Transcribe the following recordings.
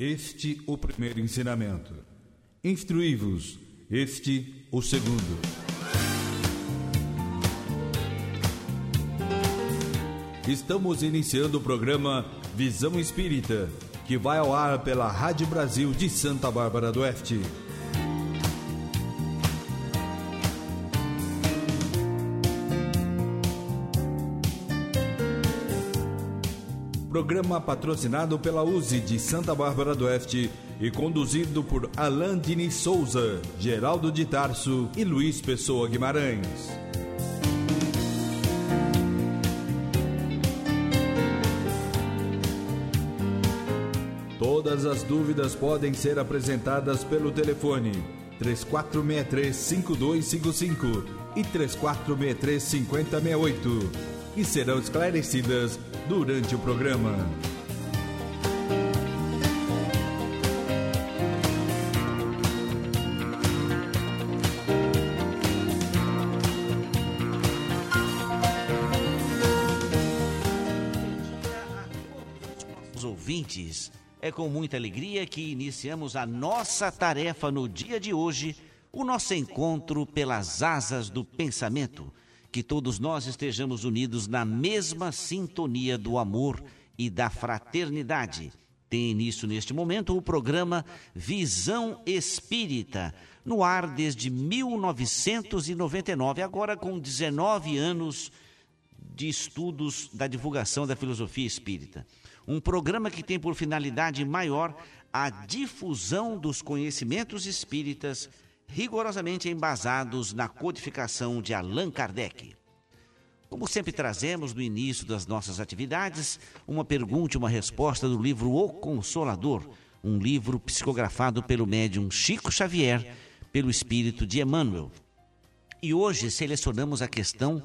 Este o primeiro ensinamento. Instruí-vos, este o segundo. Estamos iniciando o programa Visão Espírita, que vai ao ar pela Rádio Brasil de Santa Bárbara do Oeste. Programa patrocinado pela USE de Santa Bárbara do Oeste e conduzido por Alain Diniz Souza, Geraldo de Tarso e Luiz Pessoa Guimarães. Todas as dúvidas podem ser apresentadas pelo telefone 3463-5255 e 3463-5068 e serão esclarecidas durante o programa. Os ouvintes, é com muita alegria que iniciamos a nossa tarefa no dia de hoje, o nosso encontro pelas asas do pensamento. Que todos nós estejamos unidos na mesma sintonia do amor e da fraternidade. Tem início neste momento o programa Visão Espírita, no ar desde 1999, agora com 19 anos de estudos da divulgação da filosofia espírita. Um programa que tem por finalidade maior a difusão dos conhecimentos espíritas rigorosamente embasados na codificação de Allan Kardec. Como sempre trazemos no início das nossas atividades, uma pergunta e uma resposta do livro O Consolador, um livro psicografado pelo médium Chico Xavier, pelo espírito de Emmanuel. E hoje selecionamos a questão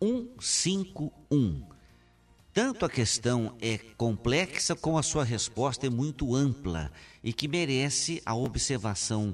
151. Tanto a questão é complexa como a sua resposta é muito ampla e que merece a observação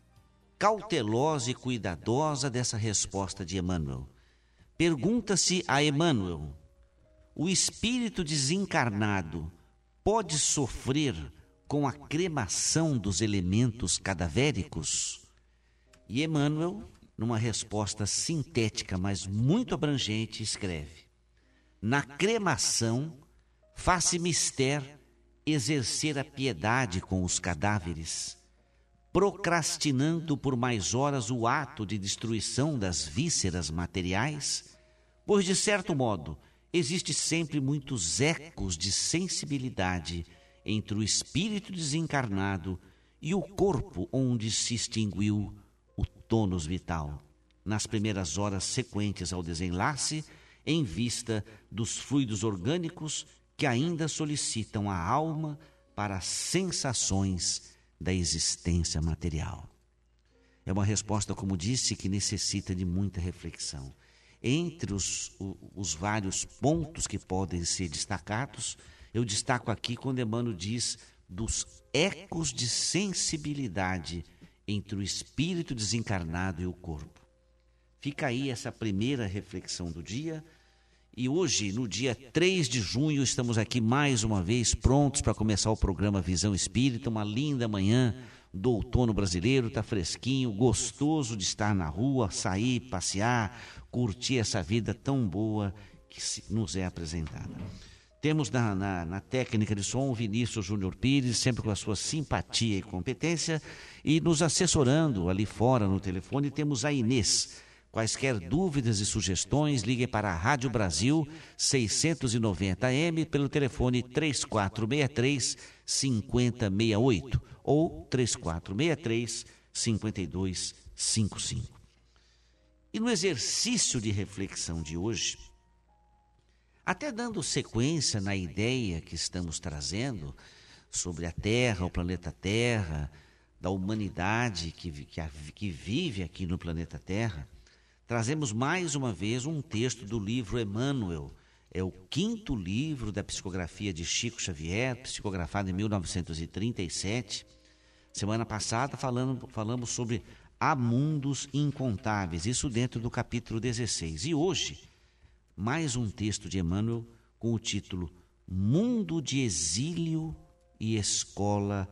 cautelosa e cuidadosa dessa resposta de Emmanuel. Pergunta-se a Emmanuel: o espírito desencarnado pode sofrer com a cremação dos elementos cadavéricos? E Emmanuel, numa resposta sintética, mas muito abrangente, escreve: na cremação faz-se mister exercer a piedade com os cadáveres, procrastinando por mais horas o ato de destruição das vísceras materiais, pois, de certo modo, existe sempre muitos ecos de sensibilidade entre o espírito desencarnado e o corpo onde se extinguiu o tônus vital, nas primeiras horas sequentes ao desenlace, em vista dos fluidos orgânicos que ainda solicitam a alma para as sensações da existência material. É uma resposta, como disse, que necessita de muita reflexão. Entre os vários pontos que podem ser destacados, eu destaco aqui quando Emmanuel diz dos ecos de sensibilidade entre o espírito desencarnado e o corpo. Fica aí essa primeira reflexão do dia. E hoje, no dia 3 de junho, estamos aqui mais uma vez prontos para começar o programa Visão Espírita, uma linda manhã do outono brasileiro, está fresquinho, gostoso de estar na rua, sair, passear, curtir essa vida tão boa que nos é apresentada. Temos na técnica de som o Vinícius Júnior Pires, sempre com a sua simpatia e competência, e nos assessorando ali fora no telefone temos a Inês. Quaisquer dúvidas e sugestões, liguem para a Rádio Brasil 690M pelo telefone 3463-5068 ou 3463-5255. E no exercício de reflexão de hoje, até dando sequência na ideia que estamos trazendo sobre a Terra, o planeta Terra, da humanidade que vive aqui no planeta Terra, trazemos mais uma vez um texto do livro Emmanuel. É o 5º livro da psicografia de Chico Xavier, psicografado em 1937. Semana passada falamos sobre Há Mundos Incontáveis, isso dentro do capítulo 16. E hoje, mais um texto de Emmanuel com o título Mundo de Exílio e Escola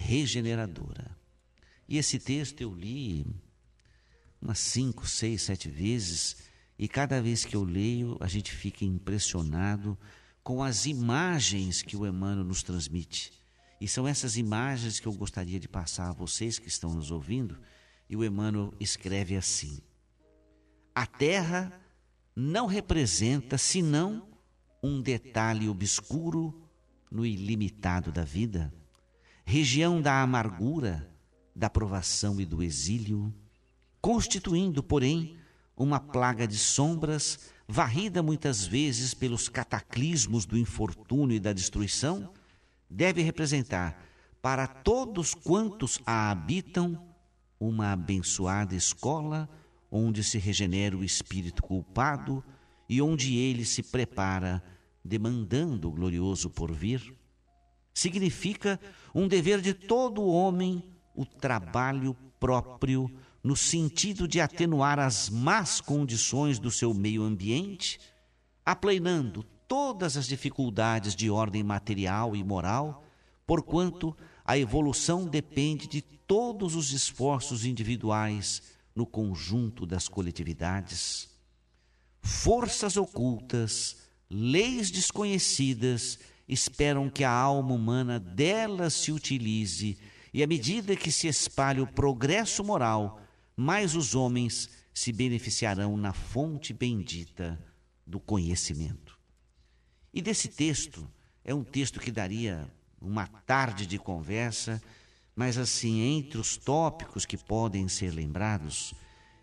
regeneradora. E esse texto eu li umas 5, 6, 7 vezes, e cada vez que eu leio, a gente fica impressionado com as imagens que o Emmanuel nos transmite. E são essas imagens que eu gostaria de passar a vocês que estão nos ouvindo. E o Emmanuel escreve assim: a Terra não representa senão um detalhe obscuro no ilimitado da vida, região da amargura, da provação e do exílio, constituindo, porém, uma plaga de sombras, varrida muitas vezes pelos cataclismos do infortúnio e da destruição, deve representar, para todos quantos a habitam, uma abençoada escola onde se regenera o espírito culpado e onde ele se prepara, demandando o glorioso porvir. Significa um dever de todo homem o trabalho próprio, no sentido de atenuar as más condições do seu meio ambiente, aplanando todas as dificuldades de ordem material e moral, porquanto a evolução depende de todos os esforços individuais no conjunto das coletividades. Forças ocultas, leis desconhecidas, esperam que a alma humana delas se utilize, e à medida que se espalha o progresso moral, mais os homens se beneficiarão na fonte bendita do conhecimento. E desse texto, é um texto que daria uma tarde de conversa, mas assim, entre os tópicos que podem ser lembrados,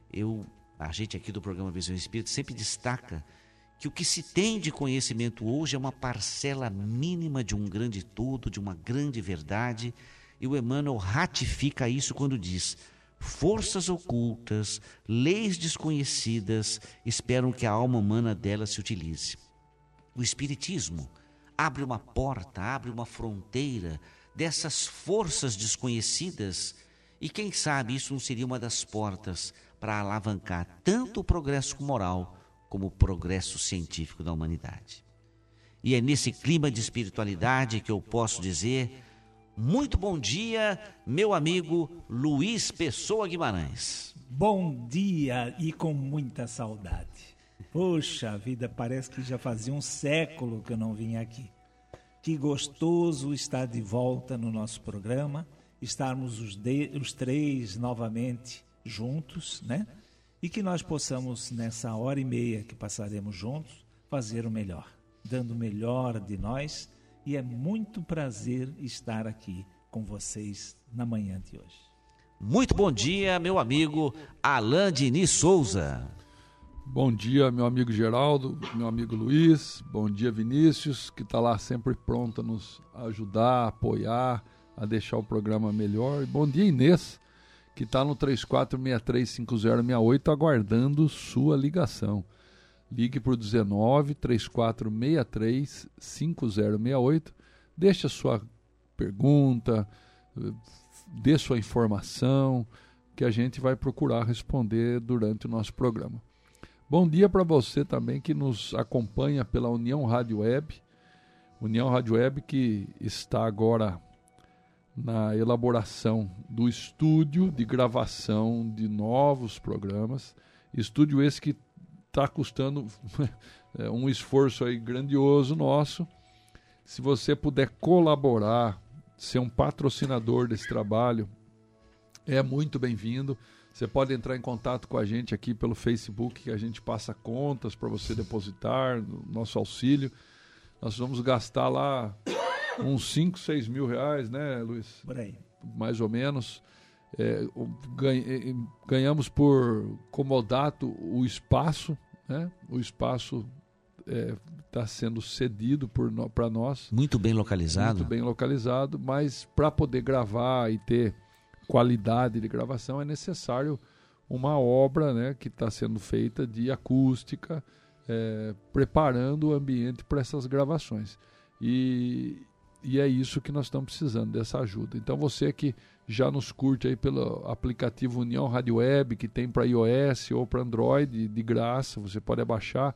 a gente aqui do programa Visão Espírita sempre destaca que o que se tem de conhecimento hoje é uma parcela mínima de um grande todo, de uma grande verdade, e o Emmanuel ratifica isso quando diz: forças ocultas, leis desconhecidas, esperam que a alma humana dela se utilize. O Espiritismo abre uma porta, abre uma fronteira dessas forças desconhecidas, e quem sabe isso não seria uma das portas para alavancar tanto o progresso moral como o progresso científico da humanidade. E é nesse clima de espiritualidade que eu posso dizer: muito bom dia, meu amigo Luiz Pessoa Guimarães. Bom dia e com muita saudade. Poxa vida, parece que já fazia um século que eu não vinha aqui. Que gostoso estar de volta no nosso programa, estarmos os três novamente juntos, né? E que nós possamos, nessa hora e meia que passaremos juntos, fazer o melhor, dando o melhor de nós. E é muito prazer estar aqui com vocês na manhã de hoje. Muito bom dia, meu amigo Alain Diniz Souza. Bom dia, meu amigo Geraldo, meu amigo Luiz. Bom dia, Vinícius, que está lá sempre pronto a nos ajudar, a apoiar, a deixar o programa melhor. E bom dia, Inês, que está no 34635068 aguardando sua ligação. Ligue por 19-3463-5068, deixe a sua pergunta, dê sua informação, que a gente vai procurar responder durante o nosso programa. Bom dia para você também que nos acompanha pela União Rádio Web. União Rádio Web que está agora na elaboração do estúdio de gravação de novos programas. Estúdio esse que está custando um esforço aí grandioso nosso. Se você puder colaborar, ser um patrocinador desse trabalho, é muito bem-vindo. Você pode entrar em contato com a gente aqui pelo Facebook, que a gente passa contas para você depositar no nosso auxílio. Nós vamos gastar lá uns 5, 6 mil reais, né, Luiz? Por aí. Mais ou menos. Ganhamos por comodato o espaço, né? O espaço está sendo cedido para nós. Muito bem localizado. Muito bem localizado, mas para poder gravar e ter qualidade de gravação é necessário uma obra, né, que está sendo feita de acústica, preparando o ambiente para essas gravações. E é isso que nós estamos precisando, dessa ajuda. Então você que já nos curte aí pelo aplicativo União Rádio Web, que tem para iOS ou para Android, de graça, você pode abaixar.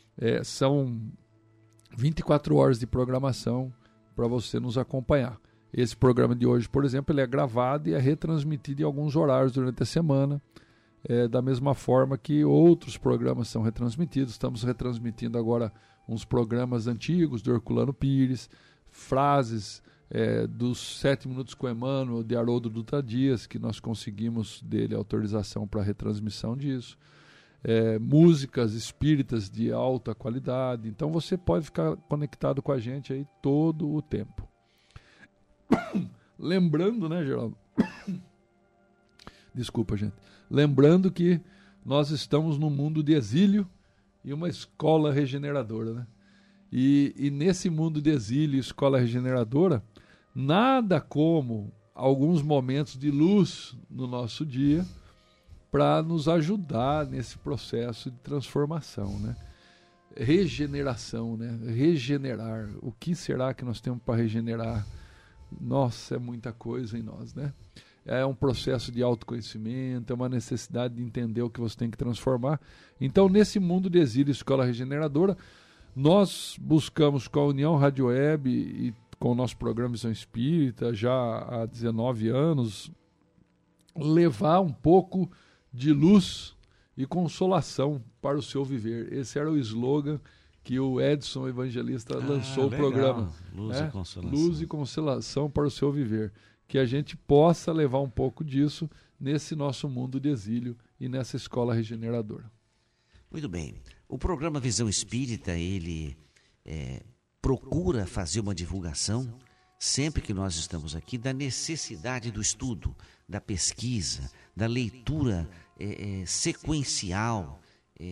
São 24 horas de programação para você nos acompanhar. Esse programa de hoje, por exemplo, ele é gravado e é retransmitido em alguns horários durante a semana, da mesma forma que outros programas são retransmitidos. Estamos retransmitindo agora uns programas antigos do Herculano Pires, frases dos 7 Minutos com Emmanuel, de Haroldo Dutra Dias, que nós conseguimos dele autorização para retransmissão disso. Músicas espíritas de alta qualidade. Então você pode ficar conectado com a gente aí todo o tempo. Lembrando, né, Geraldo? Desculpa, gente. Lembrando que nós estamos num mundo de exílio e uma escola regeneradora, né? E nesse mundo de exílio e escola regeneradora, nada como alguns momentos de luz no nosso dia para nos ajudar nesse processo de transformação, né? Regeneração, né? Regenerar. O que será que nós temos para regenerar? Nossa, é muita coisa em nós, né? É um processo de autoconhecimento, é uma necessidade de entender o que você tem que transformar. Então, nesse mundo de exílio e escola regeneradora, nós buscamos com a União Rádio Web e com o nosso programa Visão Espírita, já há 19 anos, levar um pouco de luz e consolação para o seu viver. Esse era o slogan que o Edson Evangelista lançou o programa. Luz e consolação. Luz e consolação para o seu viver. Que a gente possa levar um pouco disso nesse nosso mundo de exílio e nessa escola regeneradora. Muito bem. O programa Visão Espírita, ele procura fazer uma divulgação, sempre que nós estamos aqui, da necessidade do estudo, da pesquisa, da leitura sequencial,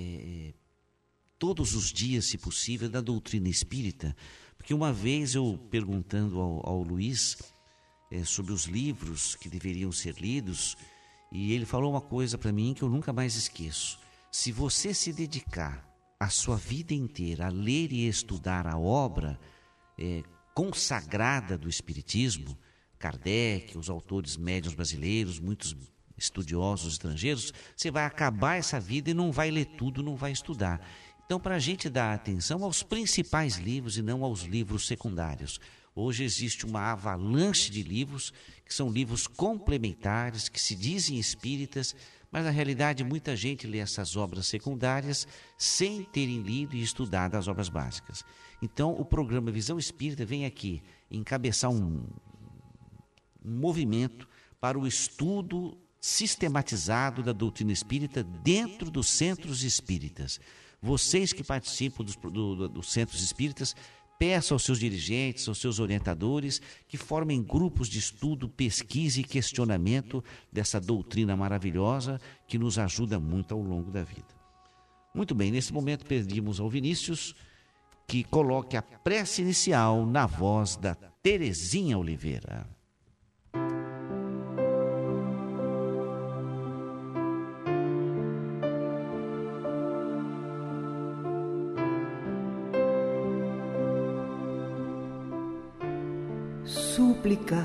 todos os dias, se possível, da doutrina espírita. Porque uma vez eu perguntando ao Luiz sobre os livros que deveriam ser lidos, e ele falou uma coisa para mim que eu nunca mais esqueço. Se você se dedicar a sua vida inteira a ler e estudar a obra consagrada do Espiritismo, Kardec, os autores médiuns brasileiros, muitos estudiosos estrangeiros, você vai acabar essa vida e não vai ler tudo, não vai estudar. Então, para a gente dar atenção aos principais livros e não aos livros secundários. Hoje existe uma avalanche de livros que são livros complementares, que se dizem espíritas, mas na realidade muita gente lê essas obras secundárias sem terem lido e estudado as obras básicas. Então o programa Visão Espírita vem aqui encabeçar um movimento para o estudo sistematizado da doutrina espírita dentro dos centros espíritas. Vocês que participam dos centros espíritas, peçam aos seus dirigentes, aos seus orientadores, que formem grupos de estudo, pesquisa e questionamento dessa doutrina maravilhosa que nos ajuda muito ao longo da vida. Muito bem, nesse momento pedimos ao Vinícius que coloque a prece inicial na voz da Terezinha Oliveira. Súplica.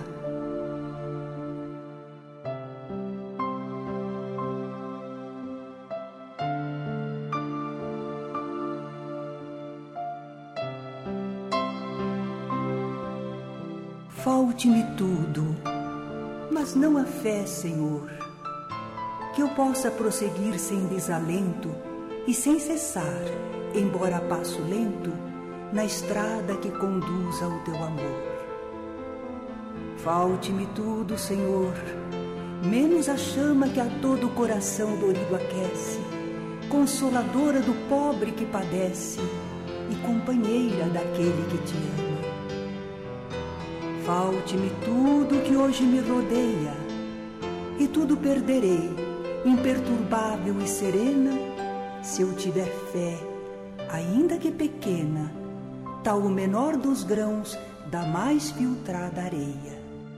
Falte-me tudo, mas não a fé, Senhor, que eu possa prosseguir sem desalento e sem cessar, embora a passo lento, na estrada que conduz ao teu amor. Falte-me tudo, Senhor, menos a chama que a todo o coração dorido aquece, consoladora do pobre que padece e companheira daquele que te ama. Falte-me tudo que hoje me rodeia, e tudo perderei, imperturbável e serena, se eu tiver fé, ainda que pequena, tal o menor dos grãos da mais filtrada areia.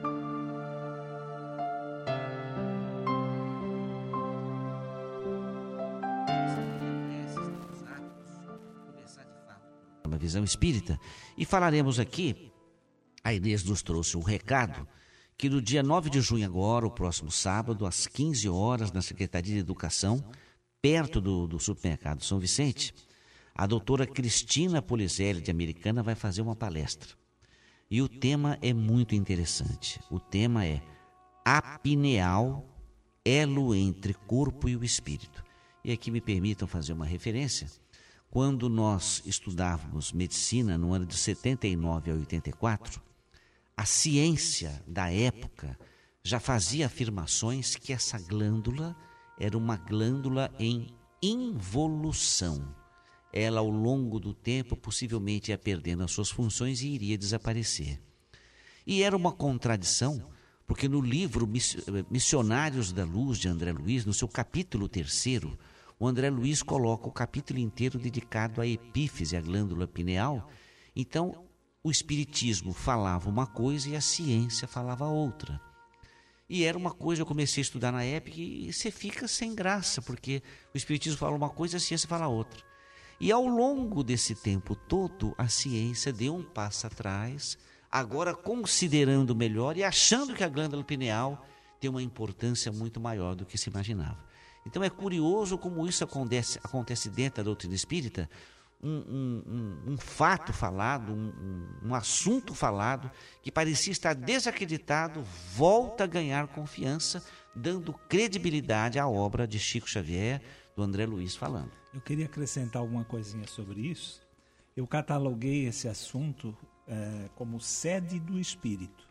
Uma visão espírita, e falaremos aqui, a Inês nos trouxe um recado, que no dia 9 de junho agora, o próximo sábado, às 15 horas, na Secretaria de Educação, perto do supermercado São Vicente, a doutora Cristina Polizelli de Americana vai fazer uma palestra. E o tema é muito interessante. O tema é a pineal, elo entre corpo e o espírito. E aqui me permitam fazer uma referência. Quando nós estudávamos medicina no ano de 79 a 84, a ciência da época já fazia afirmações que essa glândula era uma glândula em involução. Ela, ao longo do tempo, possivelmente ia perdendo as suas funções e iria desaparecer. E era uma contradição, porque no livro Missionários da Luz, de André Luiz, no seu capítulo 3º, o André Luiz coloca o capítulo inteiro dedicado à epífise, à glândula pineal. Então, o Espiritismo falava uma coisa e a ciência falava outra. E era uma coisa, eu comecei a estudar na época e você fica sem graça, porque o Espiritismo fala uma coisa e a ciência fala outra. E ao longo desse tempo todo, a ciência deu um passo atrás, agora considerando melhor e achando que a glândula pineal tem uma importância muito maior do que se imaginava. Então é curioso como isso acontece dentro da doutrina espírita, um fato falado, um assunto falado, que parecia estar desacreditado, volta a ganhar confiança, dando credibilidade à obra de Chico Xavier, do André Luiz falando. Eu queria acrescentar alguma coisinha sobre isso. Eu cataloguei esse assunto como sede do espírito.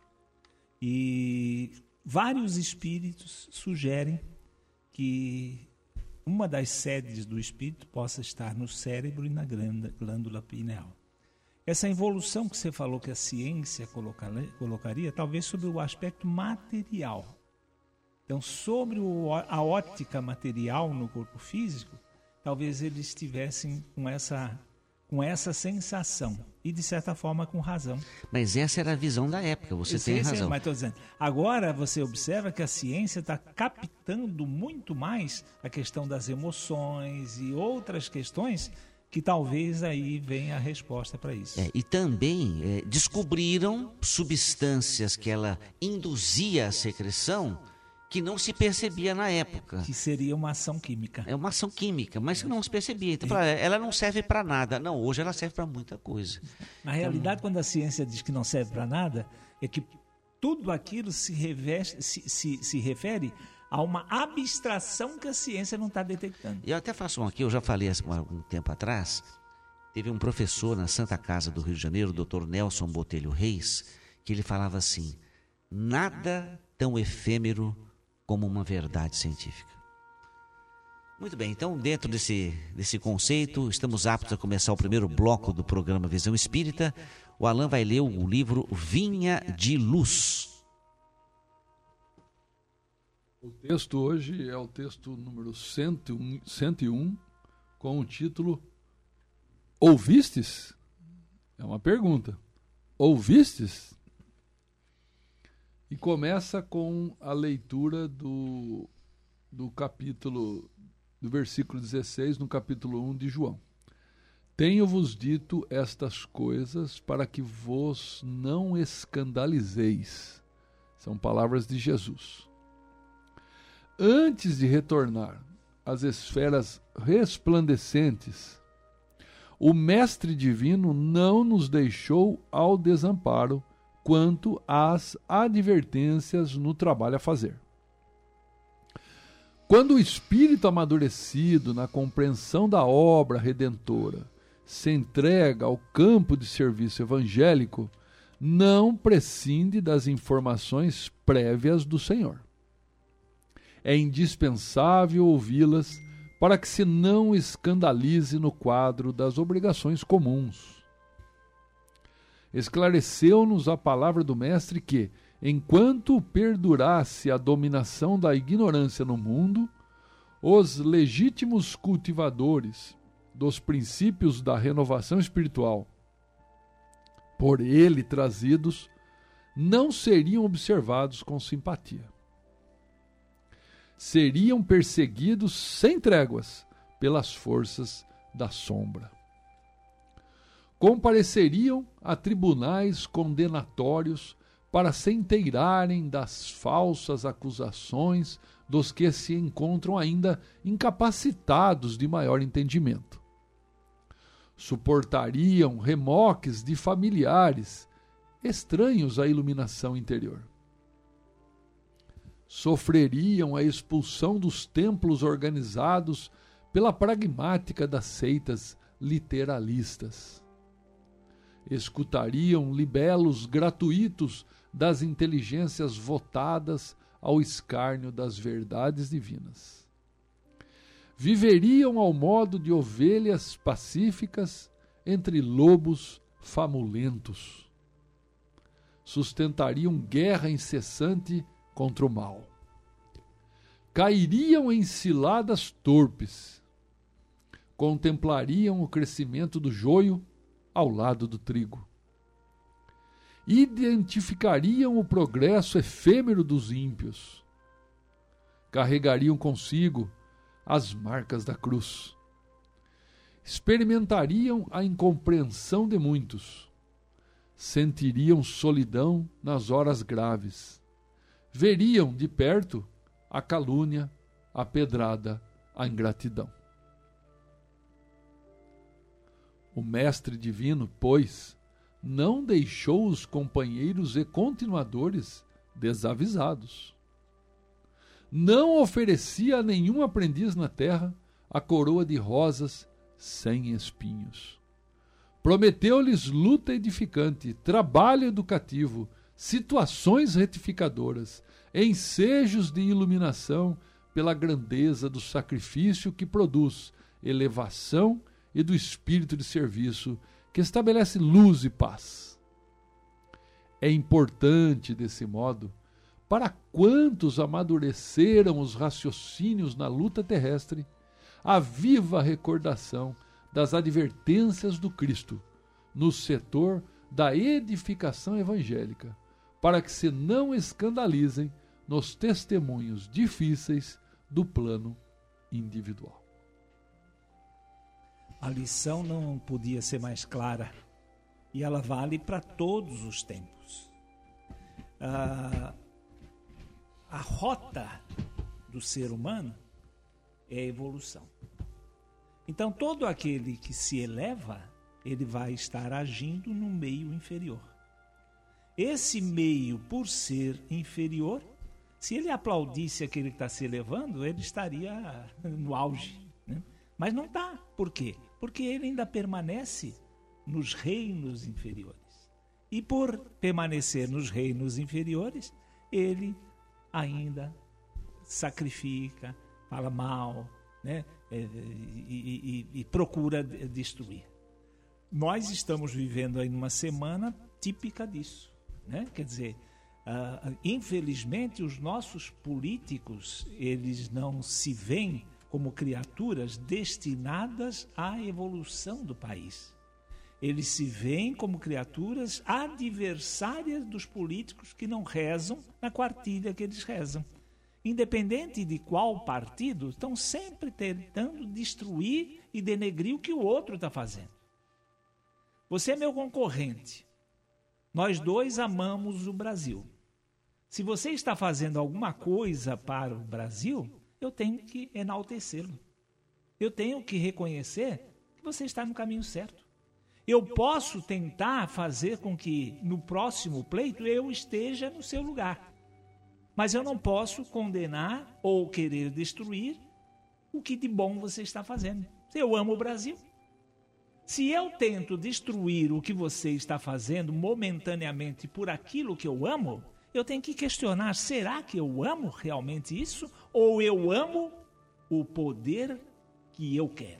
E vários espíritos sugerem que uma das sedes do espírito possa estar no cérebro e na glândula pineal. Essa evolução que você falou que a ciência colocaria, talvez sobre o aspecto material. Então, sobre a ótica material no corpo físico, talvez eles estivessem com essa sensação e, de certa forma, com razão. Mas essa era a visão da época, você tem razão. Mas estou dizendo, agora você observa que a ciência está captando muito mais a questão das emoções e outras questões que talvez aí venha a resposta para isso. E também descobriram substâncias que ela induzia a secreção que não se percebia na época. Que seria uma ação química. É uma ação química, mas que não se percebia. Então, ela não serve para nada. Não, hoje ela serve para muita coisa. Na realidade, quando a ciência diz que não serve para nada, é que tudo aquilo se refere a uma abstração que a ciência não está detectando. Eu até faço aqui, eu já falei há algum tempo atrás, teve um professor na Santa Casa do Rio de Janeiro, o Dr. Nelson Botelho Reis, que ele falava assim: nada tão efêmero como uma verdade científica. Muito bem, então dentro desse conceito, estamos aptos a começar o primeiro bloco do programa Visão Espírita. O Alain vai ler o livro Vinha de Luz. O texto hoje é o texto número 101, com o título Ouvistes? É uma pergunta. Ouvistes? E começa com a leitura do capítulo, do versículo 16, no capítulo 1 de João. Tenho-vos dito estas coisas para que vos não escandalizeis. São palavras de Jesus. Antes de retornar às esferas resplandecentes, o Mestre Divino não nos deixou ao desamparo quanto às advertências no trabalho a fazer. Quando o espírito amadurecido na compreensão da obra redentora se entrega ao campo de serviço evangélico, não prescinde das informações prévias do Senhor. É indispensável ouvi-las para que se não escandalize no quadro das obrigações comuns. Esclareceu-nos a palavra do Mestre que, enquanto perdurasse a dominação da ignorância no mundo, os legítimos cultivadores dos princípios da renovação espiritual, por ele trazidos, não seriam observados com simpatia. Seriam perseguidos sem tréguas pelas forças da sombra. Compareceriam a tribunais condenatórios para se inteirarem das falsas acusações dos que se encontram ainda incapacitados de maior entendimento. Suportariam remoques de familiares estranhos à iluminação interior. Sofreriam a expulsão dos templos organizados pela pragmática das seitas literalistas. Escutariam libelos gratuitos das inteligências votadas ao escárnio das verdades divinas. Viveriam ao modo de ovelhas pacíficas entre lobos famulentos. Sustentariam guerra incessante contra o mal. Cairiam em ciladas torpes. Contemplariam o crescimento do joio ao lado do trigo. Identificariam o progresso efêmero dos ímpios. Carregariam consigo as marcas da cruz. Experimentariam a incompreensão de muitos. Sentiriam solidão nas horas graves. Veriam de perto a calúnia, a pedrada, a ingratidão. O Mestre Divino, pois, não deixou os companheiros e continuadores desavisados. Não oferecia a nenhum aprendiz na terra a coroa de rosas sem espinhos. Prometeu-lhes luta edificante, trabalho educativo, situações retificadoras, ensejos de iluminação pela grandeza do sacrifício que produz elevação e do espírito de serviço que estabelece luz e paz. É importante, desse modo, para quantos amadureceram os raciocínios na luta terrestre, a viva recordação das advertências do Cristo no setor da edificação evangélica, para que se não escandalizem nos testemunhos difíceis do plano individual. A lição não podia ser mais clara e ela vale para todos os tempos. A rota do ser humano é a evolução. Então, todo aquele que se eleva, ele vai estar agindo no meio inferior. Esse meio, por ser inferior, se ele aplaudisse aquele que está se elevando, ele estaria no auge, né? Mas não está. Por quê? Porque ele ainda permanece nos reinos inferiores. E por permanecer nos reinos inferiores, ele ainda sacrifica, fala mal, né? E procura destruir. Nós estamos vivendo aí numa semana típica disso, né? Quer dizer, infelizmente os nossos políticos, eles não se veem como criaturas destinadas à evolução do país. Eles se veem como criaturas adversárias dos políticos que não rezam na quartilha que eles rezam. Independente de qual partido, estão sempre tentando destruir e denegrir o que o outro está fazendo. Você é meu concorrente. Nós dois amamos o Brasil. Se você está fazendo alguma coisa para o Brasil, eu tenho que enaltecê-lo. Eu tenho que reconhecer que você está no caminho certo. Eu posso tentar fazer com que no próximo pleito eu esteja no seu lugar. Mas eu não posso condenar ou querer destruir o que de bom você está fazendo. Eu amo o Brasil. Se eu tento destruir o que você está fazendo momentaneamente por aquilo que eu amo, eu tenho que questionar, será que eu amo realmente isso? Ou eu amo o poder que eu quero?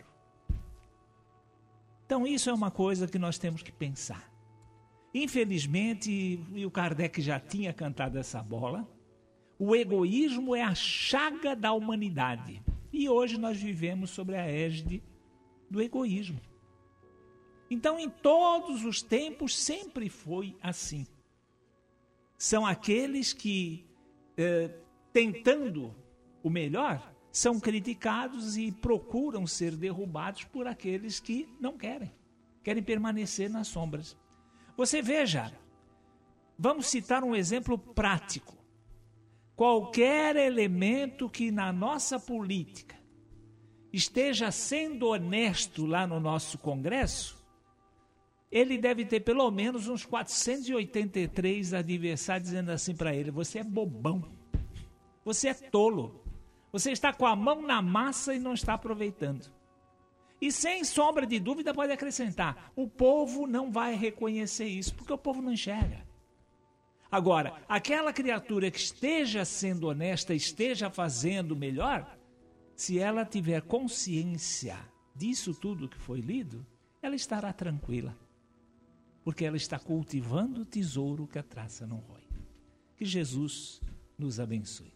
Então isso é uma coisa que nós temos que pensar. Infelizmente, e o Kardec já tinha cantado essa bola, o egoísmo é a chaga da humanidade. E hoje nós vivemos sobre a égide do egoísmo. Então, em todos os tempos, sempre foi assim. São aqueles que, tentando o melhor, são criticados e procuram ser derrubados por aqueles que não querem permanecer nas sombras. Você veja, vamos citar um exemplo prático. Qualquer elemento que na nossa política esteja sendo honesto lá no nosso Congresso, ele deve ter pelo menos uns 483 adversários dizendo assim para ele: você é bobão, você é tolo, você está com a mão na massa e não está aproveitando. E sem sombra de dúvida pode acrescentar, o povo não vai reconhecer isso, porque o povo não enxerga. Agora, aquela criatura que esteja sendo honesta, esteja fazendo melhor, se ela tiver consciência disso tudo que foi lido, ela estará tranquila, porque ela está cultivando o tesouro que a traça não rói. Que Jesus nos abençoe.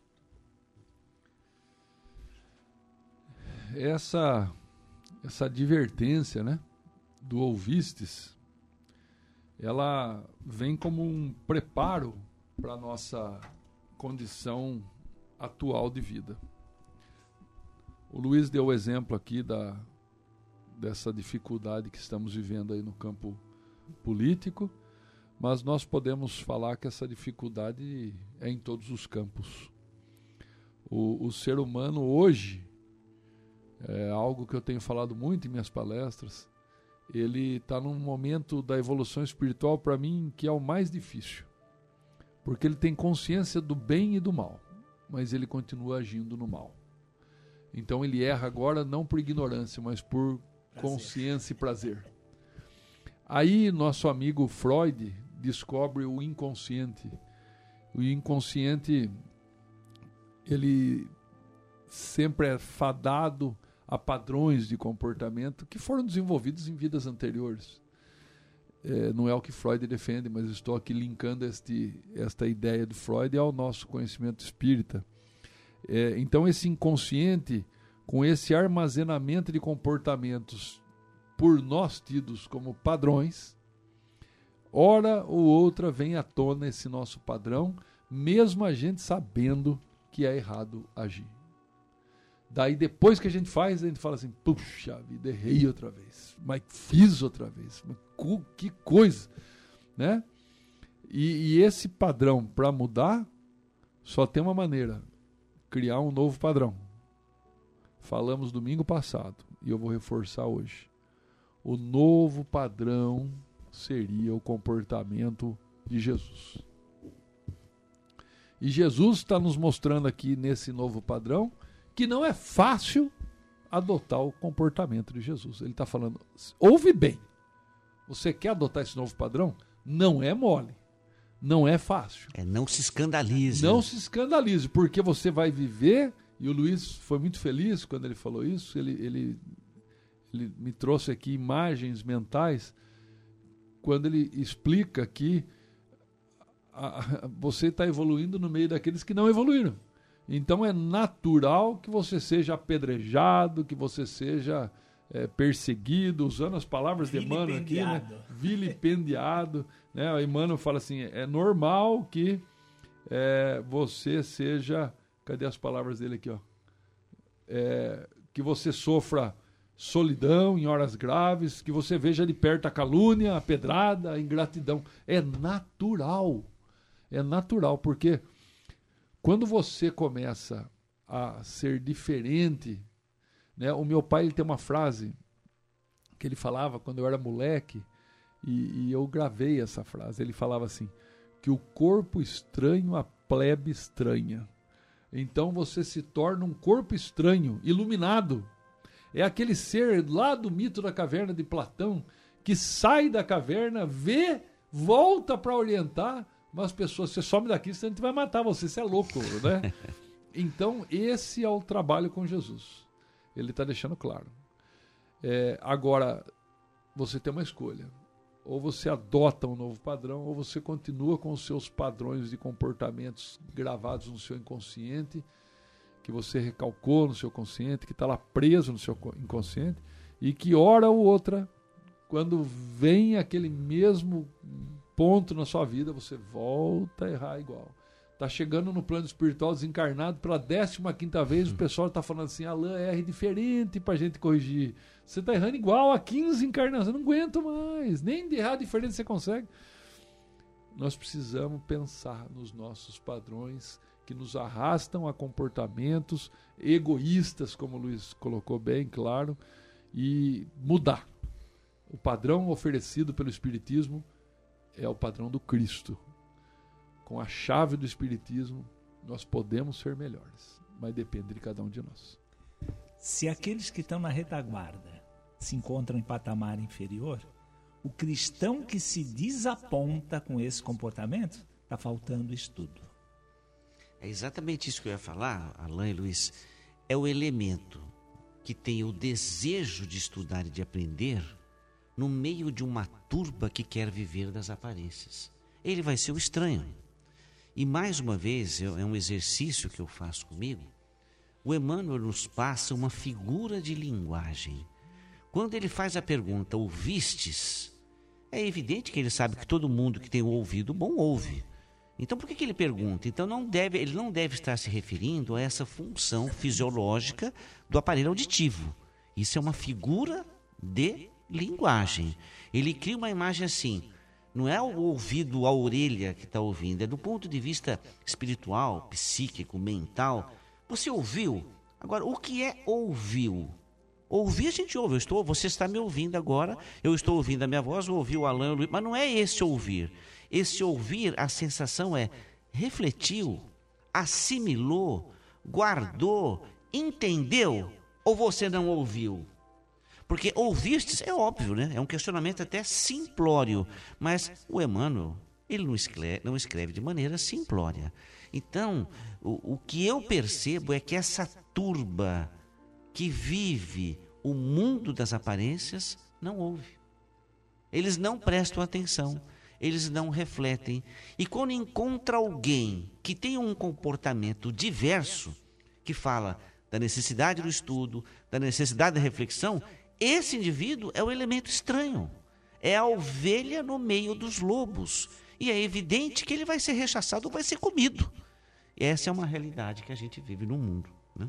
Essa advertência, né, do ouvistes, ela vem como um preparo para a nossa condição atual de vida. O Luiz deu o exemplo aqui dessa dificuldade que estamos vivendo aí no campo político, mas nós podemos falar que essa dificuldade é em todos os campos. O ser humano hoje, é algo que eu tenho falado muito em minhas palestras, ele está num momento da evolução espiritual, para mim, que é o mais difícil. Porque ele tem consciência do bem e do mal, mas ele continua agindo no mal. Então ele erra agora não por ignorância, mas por consciência e prazer. Aí nosso amigo Freud descobre o inconsciente. O inconsciente, ele sempre é fadado a padrões de comportamento que foram desenvolvidos em vidas anteriores. Não é o que Freud defende, mas estou aqui linkando esta ideia de Freud ao nosso conhecimento espírita. Então esse inconsciente, com esse armazenamento de comportamentos por nós tidos como padrões, hora ou outra vem à tona esse nosso padrão, mesmo a gente sabendo que é errado agir. Daí depois que a gente faz, a gente fala assim, puxa vida, errei outra vez, mas fiz outra vez, mas que coisa, né? E esse padrão, para mudar, só tem uma maneira, criar um novo padrão. Falamos domingo passado, e eu vou reforçar hoje. O novo padrão seria o comportamento de Jesus. E Jesus está nos mostrando aqui nesse novo padrão que não é fácil adotar o comportamento de Jesus. Ele está falando, ouve bem, você quer adotar esse novo padrão? Não é mole, não é fácil. Não se escandalize. Não se escandalize, porque você vai viver, e o Luiz foi muito feliz quando ele falou isso, ele me trouxe aqui imagens mentais, quando ele explica que você está evoluindo no meio daqueles que não evoluíram. Então é natural que você seja apedrejado, que você seja perseguido, usando as palavras de Emmanuel aqui, né? Vilipendiado. Né? O Emmanuel fala assim, é normal que você seja... Cadê as palavras dele aqui? Ó? Que você sofra solidão em horas graves, que você veja de perto a calúnia, a pedrada, a ingratidão. É natural, porque quando você começa a ser diferente, né? O meu pai, ele tem uma frase que ele falava quando eu era moleque, e eu gravei essa frase. Ele falava assim, que o corpo estranho, a plebe estranha. Então você se torna um corpo estranho, iluminado. É aquele ser lá do mito da caverna de Platão, que sai da caverna, vê, volta para orientar, mas as pessoas, você some daqui, senão a gente vai matar você, você é louco, né? Então esse é o trabalho com Jesus. Ele está deixando claro. Agora, você tem uma escolha. Ou você adota um novo padrão, ou você continua com os seus padrões de comportamentos gravados no seu inconsciente, que você recalcou no seu consciente, que está lá preso no seu inconsciente, e que hora ou outra, quando vem aquele mesmo ponto na sua vida, você volta a errar igual. Está chegando no plano espiritual desencarnado pela 15ª vez, o pessoal está falando assim, Alain, erre diferente para a gente corrigir. Você está errando igual a 15 encarnações, eu não aguento mais, nem de errar diferente você consegue. Nós precisamos pensar nos nossos padrões que nos arrastam a comportamentos egoístas, como o Luiz colocou bem claro, e mudar. O padrão oferecido pelo Espiritismo é o padrão do Cristo. Com a chave do Espiritismo, nós podemos ser melhores, mas depende de cada um de nós. Se aqueles que estão na retaguarda se encontram em patamar inferior, o cristão que se desaponta com esse comportamento, está faltando estudo. É exatamente isso que eu ia falar, Alain e Luiz. É o elemento que tem o desejo de estudar e de aprender no meio de uma turba que quer viver das aparências. Ele vai ser o estranho. E mais uma vez, é um exercício que eu faço comigo. O Emmanuel nos passa uma figura de linguagem. Quando ele faz a pergunta, ouvistes? É evidente que ele sabe que todo mundo que tem o ouvido bom ouve. Então por que ele pergunta? Então ele não deve estar se referindo a essa função fisiológica do aparelho auditivo. Isso é uma figura de linguagem. Ele cria uma imagem assim, não é o ouvido, a orelha que está ouvindo, é do ponto de vista espiritual, psíquico, mental. Você ouviu? Agora, o que é ouviu? Ouvir a gente ouve, você está me ouvindo agora, eu estou ouvindo a minha voz, eu ouvi o Alain, mas não é esse ouvir. Esse ouvir, a sensação é, refletiu, assimilou, guardou, entendeu, ou você não ouviu? Porque ouvistes é óbvio, né? É um questionamento até simplório, mas o Emmanuel, ele não escreve de maneira simplória. Então, o que eu percebo é que essa turba que vive o mundo das aparências não ouve. Eles não prestam atenção, eles não refletem. E quando encontra alguém que tem um comportamento diverso, que fala da necessidade do estudo, da necessidade da reflexão, esse indivíduo é o elemento estranho. É a ovelha no meio dos lobos. E é evidente que ele vai ser rechaçado ou vai ser comido. E essa é uma realidade que a gente vive no mundo, né?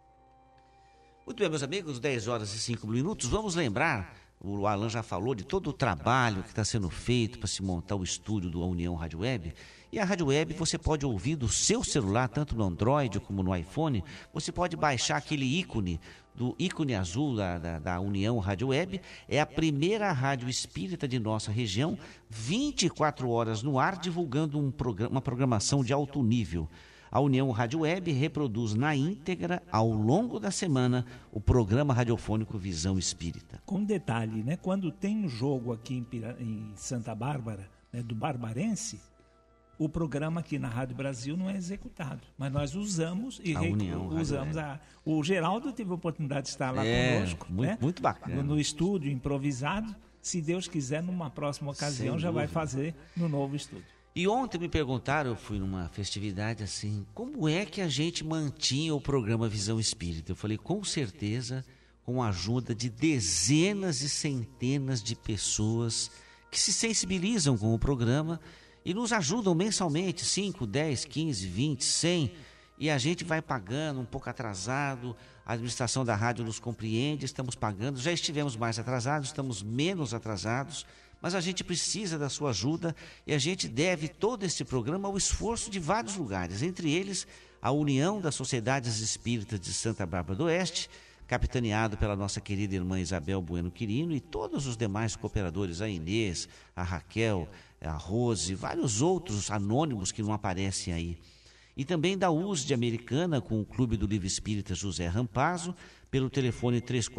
Muito bem, meus amigos, 10 horas e 5 minutos. Vamos lembrar, o Alain já falou de todo o trabalho que está sendo feito para se montar o estúdio da União Rádio Web. E a Rádio Web você pode ouvir do seu celular, tanto no Android como no iPhone. Você pode baixar aquele ícone, do ícone azul da União Rádio Web. É a primeira rádio espírita de nossa região, 24 horas no ar, divulgando uma programação de alto nível. A União Rádio Web reproduz na íntegra, ao longo da semana, o programa radiofônico Visão Espírita. Com detalhe, né? Quando tem um jogo aqui em Santa Bárbara, né, do Barbarense, o programa aqui na Rádio Brasil não é executado. Mas nós usamos e usamos o Geraldo teve a oportunidade de estar lá conosco. Muito bacana. No estúdio improvisado. Se Deus quiser, numa próxima ocasião, já vai fazer no novo estúdio. E ontem me perguntaram, eu fui numa festividade assim, como é que a gente mantinha o programa Visão Espírita? Eu falei, com certeza, com a ajuda de dezenas e centenas de pessoas que se sensibilizam com o programa e nos ajudam mensalmente, 5, 10, 15, 20, 100, e a gente vai pagando um pouco atrasado, a administração da rádio nos compreende, estamos pagando, já estivemos mais atrasados, estamos menos atrasados, mas a gente precisa da sua ajuda e a gente deve todo este programa ao esforço de vários lugares, entre eles a União das Sociedades Espíritas de Santa Bárbara do Oeste, capitaneado pela nossa querida irmã Isabel Bueno Quirino e todos os demais cooperadores, a Inês, a Raquel, a Rose, vários outros anônimos que não aparecem aí. E também da USD Americana, com o Clube do Livro Espírita José Rampazzo, pelo telefone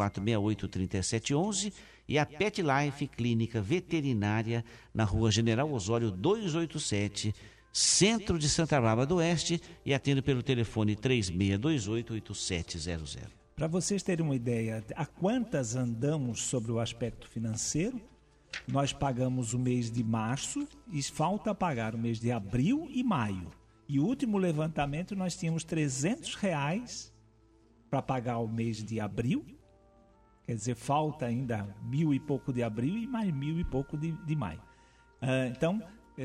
3468-3711, e a Pet Life Clínica Veterinária, na Rua General Osório 287, centro de Santa Bárbara do Oeste, e atendo pelo telefone 3628-8700. Para vocês terem uma ideia, a quantas andamos sobre o aspecto financeiro, nós pagamos o mês de março e falta pagar o mês de abril e maio. E o último levantamento nós tínhamos R$300 para pagar o mês de abril, quer dizer, falta ainda 1.000 e pouco de abril e mais 1.000 e pouco de maio. Então,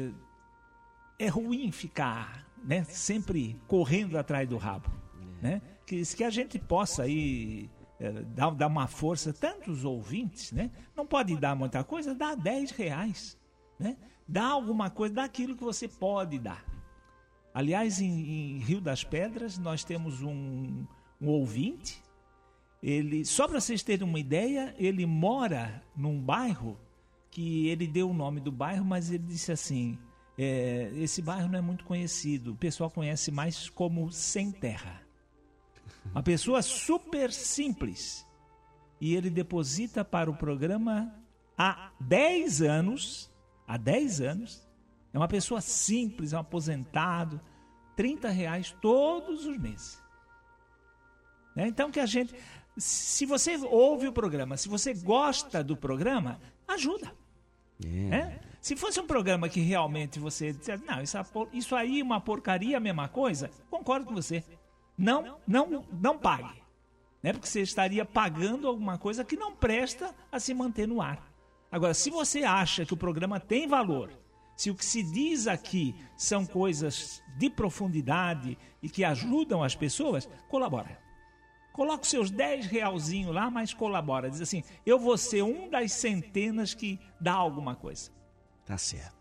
é ruim ficar, né, sempre correndo atrás do rabo, né? Que a gente possa aí dar uma força, tantos ouvintes, né? Não pode dar muita coisa, dá R$10, né? Dá alguma coisa, dá aquilo que você pode dar. Aliás, em Rio das Pedras, nós temos um ouvinte Só para vocês terem uma ideia, ele mora num bairro que ele deu o nome do bairro, mas ele disse assim, esse bairro não é muito conhecido, o pessoal conhece mais como Sem Terra. Uma pessoa super simples. E ele deposita para o programa há 10 anos. Há 10 anos. É uma pessoa simples, é um aposentado. R$30 todos os meses. Então que a gente... Se você ouve o programa, se você gosta do programa, ajuda. Se fosse um programa que realmente você dissesse, não, isso aí é uma porcaria, a mesma coisa, concordo com você. Não pague. Porque você estaria pagando alguma coisa que não presta a se manter no ar. Agora, se você acha que o programa tem valor, se o que se diz aqui são coisas de profundidade e que ajudam as pessoas, colabora. Coloca os seus R$10 lá, mas colabora. Diz assim, eu vou ser um das centenas que dá alguma coisa. Tá certo.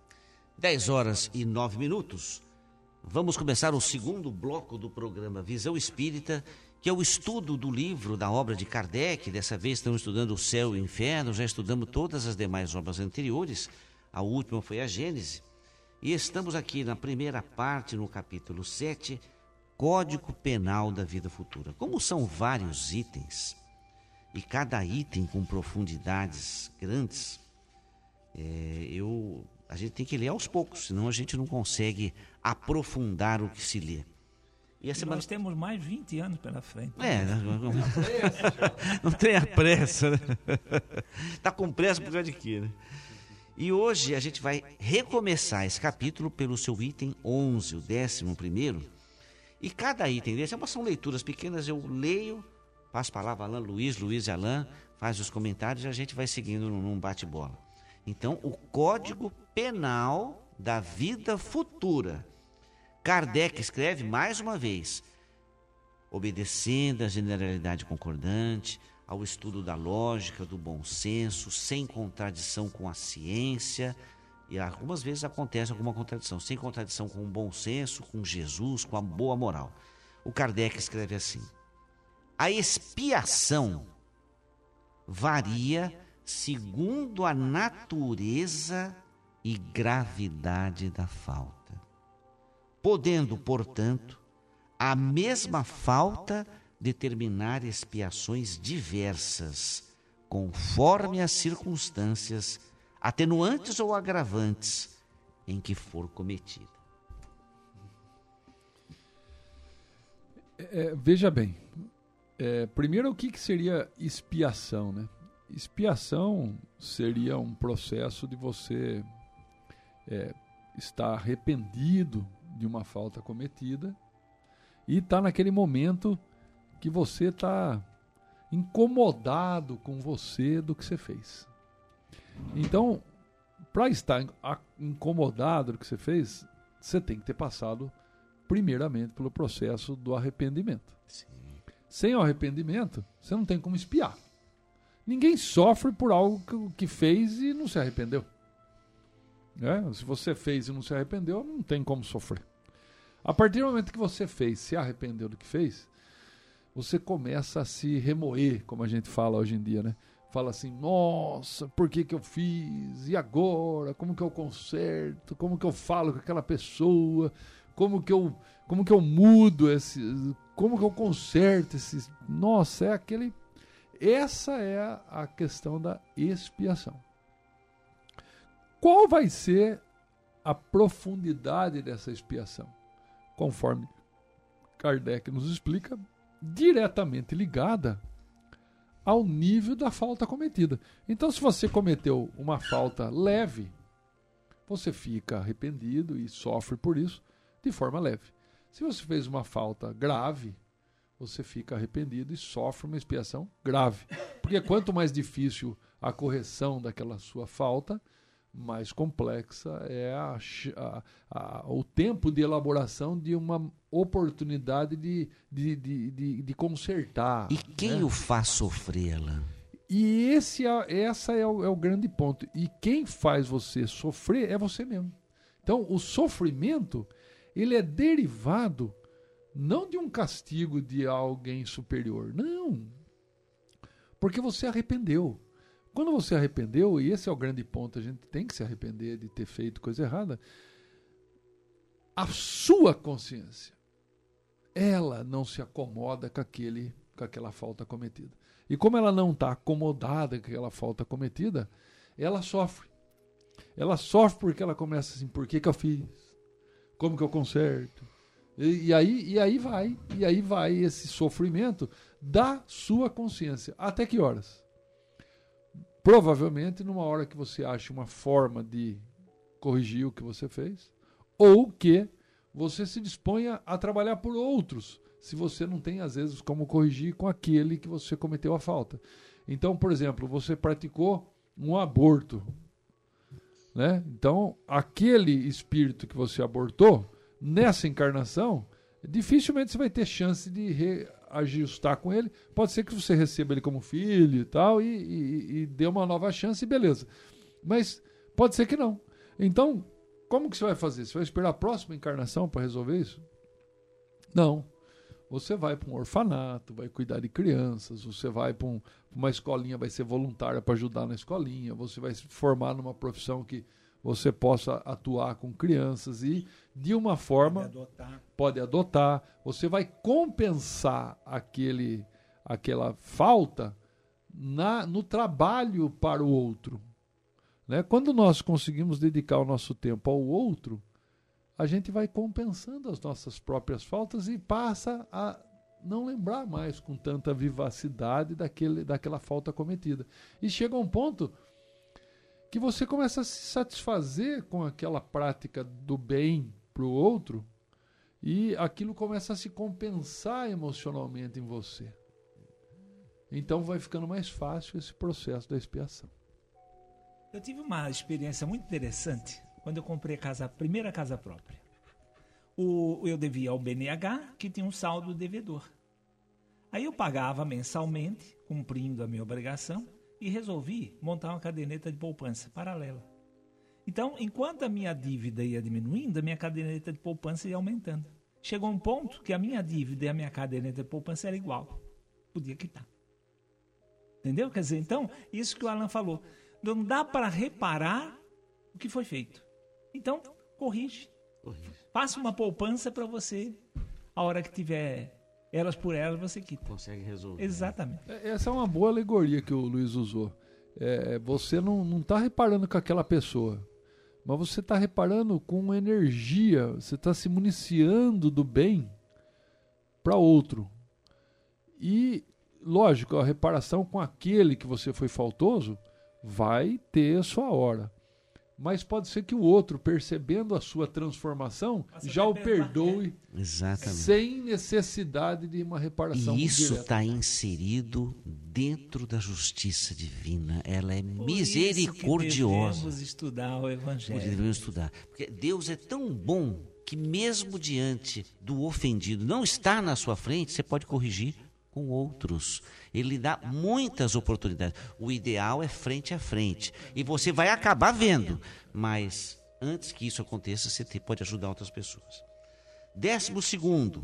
10h09. Vamos começar o segundo bloco do programa Visão Espírita, que é o estudo do livro, da obra de Kardec. Dessa vez estamos estudando o Céu e o Inferno, já estudamos todas as demais obras anteriores. A última foi a Gênese. E estamos aqui na primeira parte, no capítulo 7, Código Penal da Vida Futura. Como são vários itens, e cada item com profundidades grandes, a gente tem que ler aos poucos, senão a gente não consegue aprofundar o que se lê. E nós temos mais 20 anos pela frente. Não tenha pressa, né? Tá com pressa por causa de quê, né? E hoje a gente vai recomeçar esse capítulo pelo seu item 11, o 11º. E cada item desse, são leituras pequenas, eu leio, passo a palavra a Alain, Luiz e Alain, faz os comentários e a gente vai seguindo num bate-bola. Então, o Código Penal da Vida Futura. Kardec escreve mais uma vez, obedecendo à generalidade concordante, ao estudo da lógica, do bom senso, sem contradição com a ciência, e algumas vezes acontece alguma contradição, sem contradição com o bom senso, com Jesus, com a boa moral. O Kardec escreve assim, a expiação varia segundo a natureza e gravidade da falta, podendo, portanto, a mesma falta determinar expiações diversas, conforme as circunstâncias, atenuantes ou agravantes, em que for cometida. Veja bem, primeiro o que seria expiação, né? Expiação seria um processo de você estar arrependido de uma falta cometida e estar naquele momento que você está incomodado com você do que você fez. Então, para estar incomodado do que você fez, você tem que ter passado primeiramente pelo processo do arrependimento. Sim. Sem o arrependimento, você não tem como expiar. Ninguém sofre por algo que fez e não se arrependeu. Se você fez e não se arrependeu, não tem como sofrer. A partir do momento que você fez, se arrependeu do que fez, você começa a se remoer, como a gente fala hoje em dia, né? Fala assim, nossa, por que eu fiz? E agora? Como que eu conserto? Como que eu falo com aquela pessoa? Como que eu mudo como que eu conserto esses... Nossa, essa é a questão da expiação. Qual vai ser a profundidade dessa expiação? Conforme Kardec nos explica, diretamente ligada ao nível da falta cometida. Então, se você cometeu uma falta leve, você fica arrependido e sofre por isso de forma leve. Se você fez uma falta grave, você fica arrependido e sofre uma expiação grave. Porque quanto mais difícil a correção daquela sua falta, mais complexa é o tempo de elaboração de uma oportunidade de consertar. E quem o faz sofrer, Alain? E esse é o grande ponto. E quem faz você sofrer é você mesmo. Então, o sofrimento, ele é derivado não de um castigo de alguém superior. Não. Porque você arrependeu. Quando você arrependeu, e esse é o grande ponto, a gente tem que se arrepender de ter feito coisa errada, a sua consciência, ela não se acomoda com aquela falta cometida. E como ela não está acomodada com aquela falta cometida, ela sofre. Ela sofre porque ela começa assim, por que eu fiz? Como que eu conserto? E aí vai esse sofrimento da sua consciência. Até que horas? Provavelmente numa hora que você acha uma forma de corrigir o que você fez, ou que você se disponha a trabalhar por outros, se você não tem, às vezes, como corrigir com aquele que você cometeu a falta. Então, por exemplo, você praticou um aborto, né? Então, aquele espírito que você abortou, nessa encarnação, dificilmente você vai ter chance de reajustar com ele. Pode ser que você receba ele como filho e tal, e dê uma nova chance, e beleza. Mas pode ser que não. Então, como que você vai fazer? Você vai esperar a próxima encarnação para resolver isso? Não. Você vai para um orfanato, vai cuidar de crianças, você vai para uma escolinha, vai ser voluntária para ajudar na escolinha, você vai se formar numa profissão que você possa atuar com crianças e, de uma forma, pode adotar. Você vai compensar aquela falta no trabalho para o outro. Né? Quando nós conseguimos dedicar o nosso tempo ao outro, a gente vai compensando as nossas próprias faltas e passa a não lembrar mais com tanta vivacidade daquela falta cometida. E chega a um ponto que você começa a se satisfazer com aquela prática do bem para o outro e aquilo começa a se compensar emocionalmente em você. Então vai ficando mais fácil esse processo da expiação. Eu tive uma experiência muito interessante quando eu comprei a primeira casa própria. Eu devia ao BNH, que tinha um saldo devedor. Aí eu pagava mensalmente, cumprindo a minha obrigação, e resolvi montar uma caderneta de poupança paralela. Então, enquanto a minha dívida ia diminuindo, a minha caderneta de poupança ia aumentando. Chegou um ponto que a minha dívida e a minha caderneta de poupança era igual. Podia quitar. Entendeu? Quer dizer, então, isso que o Alan falou. Não dá para reparar o que foi feito. Então, corrige. Faça uma poupança para você, a hora que tiver elas por elas, você quita. Consegue resolver. Exatamente. Essa é uma boa alegoria que o Luiz usou. Você não está reparando com aquela pessoa, mas você está reparando com energia, você está se municiando do bem para outro. E, lógico, a reparação com aquele que você foi faltoso vai ter a sua hora. Mas pode ser que o outro, percebendo a sua transformação, já o perdoe. Exatamente. Sem necessidade de uma reparação. E isso está inserido dentro da justiça divina. Ela é misericordiosa. Devemos estudar o Evangelho. Devemos estudar. Porque Deus é tão bom que mesmo diante do ofendido, não está na sua frente, você pode corrigir com outros. Ele dá muitas oportunidades. O ideal é frente a frente. E você vai acabar vendo. Mas antes que isso aconteça, você pode ajudar outras pessoas. 12º.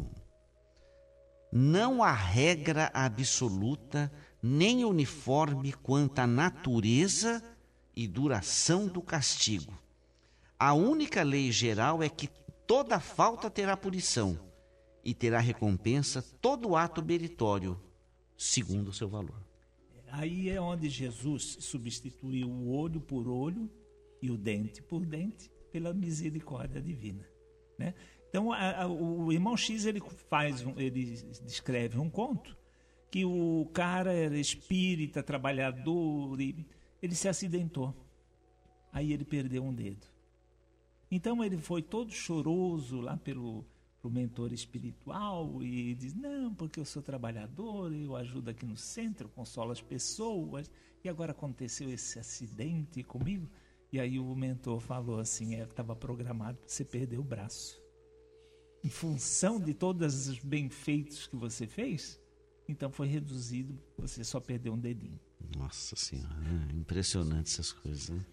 Não há regra absoluta nem uniforme quanto à natureza e duração do castigo. A única lei geral é que toda falta terá punição e terá recompensa todo ato meritório, segundo o seu valor. Aí é onde Jesus substituiu o olho por olho e o dente por dente pela misericórdia divina, né? Então, o irmão X ele descreve um conto que o cara era espírita, trabalhador, e ele se acidentou. Aí ele perdeu um dedo. Então ele foi todo choroso lá pro mentor espiritual e diz, não, porque eu sou trabalhador, eu ajudo aqui no centro, consolo as pessoas, e agora aconteceu esse acidente comigo. E aí o mentor falou assim, estava programado para você perder o braço. Em função de todos os benfeitos que você fez, então foi reduzido, você só perdeu um dedinho. Nossa Senhora, impressionante essas coisas, né?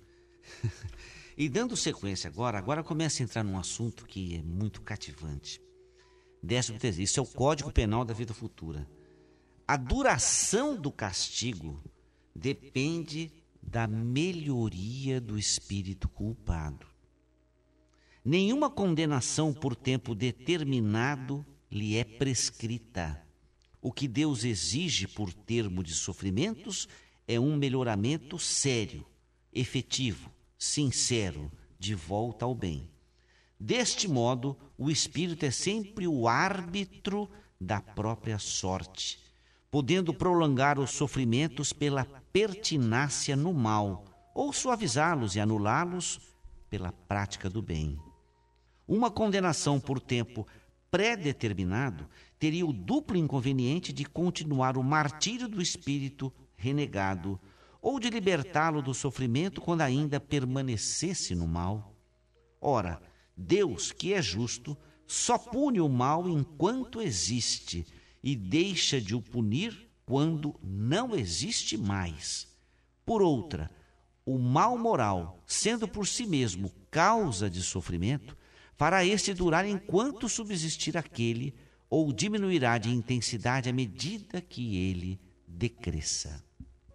E dando sequência agora começa a entrar num assunto que é muito cativante. 13º, isso é o Código Penal da Vida Futura. A duração do castigo depende da melhoria do espírito culpado. Nenhuma condenação por tempo determinado lhe é prescrita. O que Deus exige por termo de sofrimentos é um melhoramento sério, efetivo, sincero, de volta ao bem. Deste modo, o espírito é sempre o árbitro da própria sorte, podendo prolongar os sofrimentos pela pertinácia no mal, ou suavizá-los e anulá-los pela prática do bem. Uma condenação por tempo pré-determinado teria o duplo inconveniente de continuar o martírio do espírito renegado, ou de libertá-lo do sofrimento quando ainda permanecesse no mal. Ora, Deus, que é justo, só pune o mal enquanto existe e deixa de o punir quando não existe mais. Por outra, o mal moral, sendo por si mesmo causa de sofrimento, fará este durar enquanto subsistir aquele, ou diminuirá de intensidade à medida que ele decresça.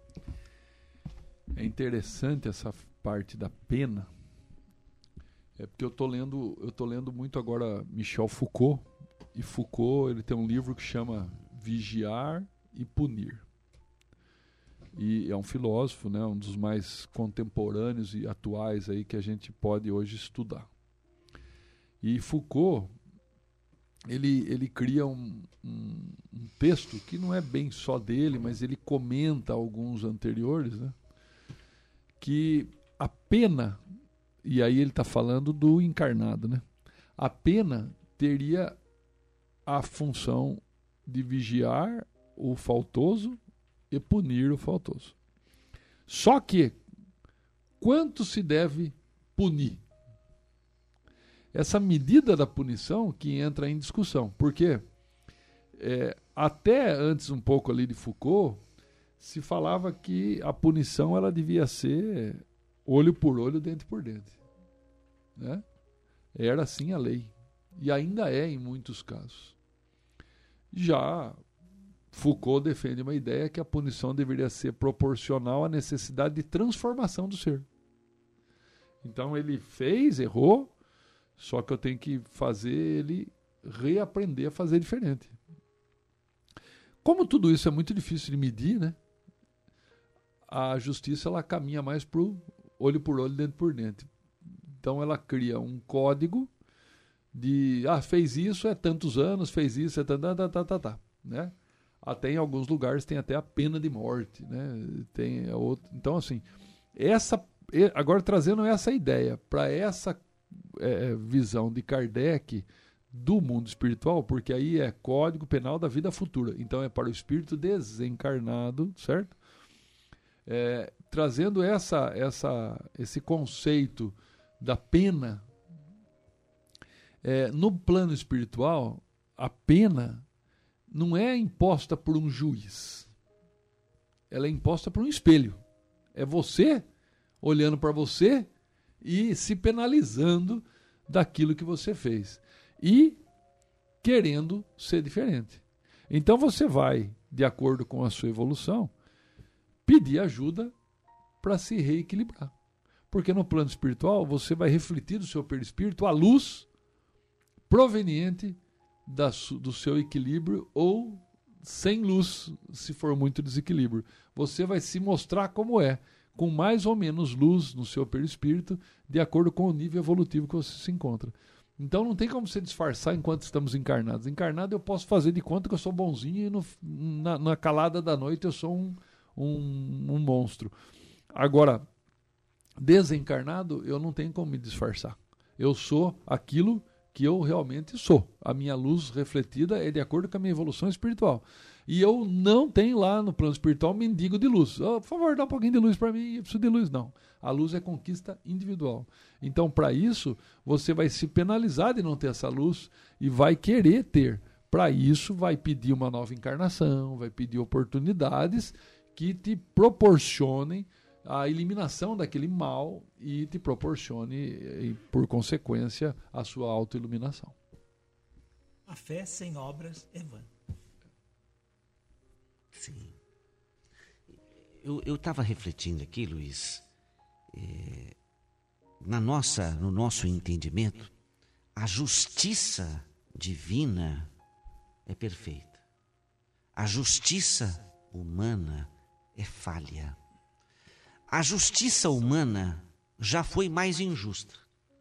É interessante essa parte da pena. É porque eu tô lendo muito agora Michel Foucault, e Foucault, ele tem um livro que chama Vigiar e Punir. E é um filósofo, né, um dos mais contemporâneos e atuais aí que a gente pode hoje estudar. E Foucault, ele cria um texto que não é bem só dele, mas ele comenta alguns anteriores, né, que a pena, e aí ele está falando do encarnado, né, a pena teria a função de vigiar o faltoso e punir o faltoso. Só que, quanto se deve punir? Essa medida da punição que entra em discussão. Porque até antes um pouco ali de Foucault, se falava que a punição ela devia ser olho por olho, dente por dente. Né? Era assim a lei. E ainda é em muitos casos. Já Foucault defende uma ideia que a punição deveria ser proporcional à necessidade de transformação do ser. Então ele errou, só que eu tenho que fazer ele reaprender a fazer diferente. Como tudo isso é muito difícil de medir, né? A justiça ela caminha mais para o olho por olho, dente por dente. Então ela cria um código de, fez isso é tantos anos, fez isso é né? Até em alguns lugares tem até a pena de morte, né? Tem outro. Então assim, agora trazendo essa ideia para essa visão de Kardec do mundo espiritual, porque aí é Código Penal da Vida Futura, então é para o espírito desencarnado, certo? Trazendo esse conceito da pena, no plano espiritual, a pena não é imposta por um juiz, ela é imposta por um espelho. É você olhando para você e se penalizando daquilo que você fez e querendo ser diferente. Então você vai, de acordo com a sua evolução, pedir ajuda para se reequilibrar. Porque no plano espiritual você vai refletir do seu perispírito a luz proveniente do seu equilíbrio, ou sem luz, se for muito desequilíbrio. Você vai se mostrar como é, com mais ou menos luz no seu perispírito, de acordo com o nível evolutivo que você se encontra. Então não tem como você disfarçar enquanto estamos encarnados. Encarnado eu posso fazer de conta que eu sou bonzinho e na calada da noite eu sou um monstro. Agora, desencarnado eu não tenho como me disfarçar. Eu sou aquilo que eu realmente sou. A minha luz refletida é de acordo com a minha evolução espiritual. E eu não tenho lá no plano espiritual mendigo de luz. Por favor, dá um pouquinho de luz para mim, eu preciso de luz. Não. A luz é conquista individual. Então, para isso, você vai se penalizar de não ter essa luz e vai querer ter. Para isso, vai pedir uma nova encarnação, vai pedir oportunidades que te proporcionem a eliminação daquele mal e te proporcione, por consequência, a sua autoiluminação. A fé sem obras é vã. Sim. Eu estava refletindo aqui, Luiz, no nosso entendimento, a justiça divina é perfeita. A justiça humana é falha. A justiça humana já foi mais injusta.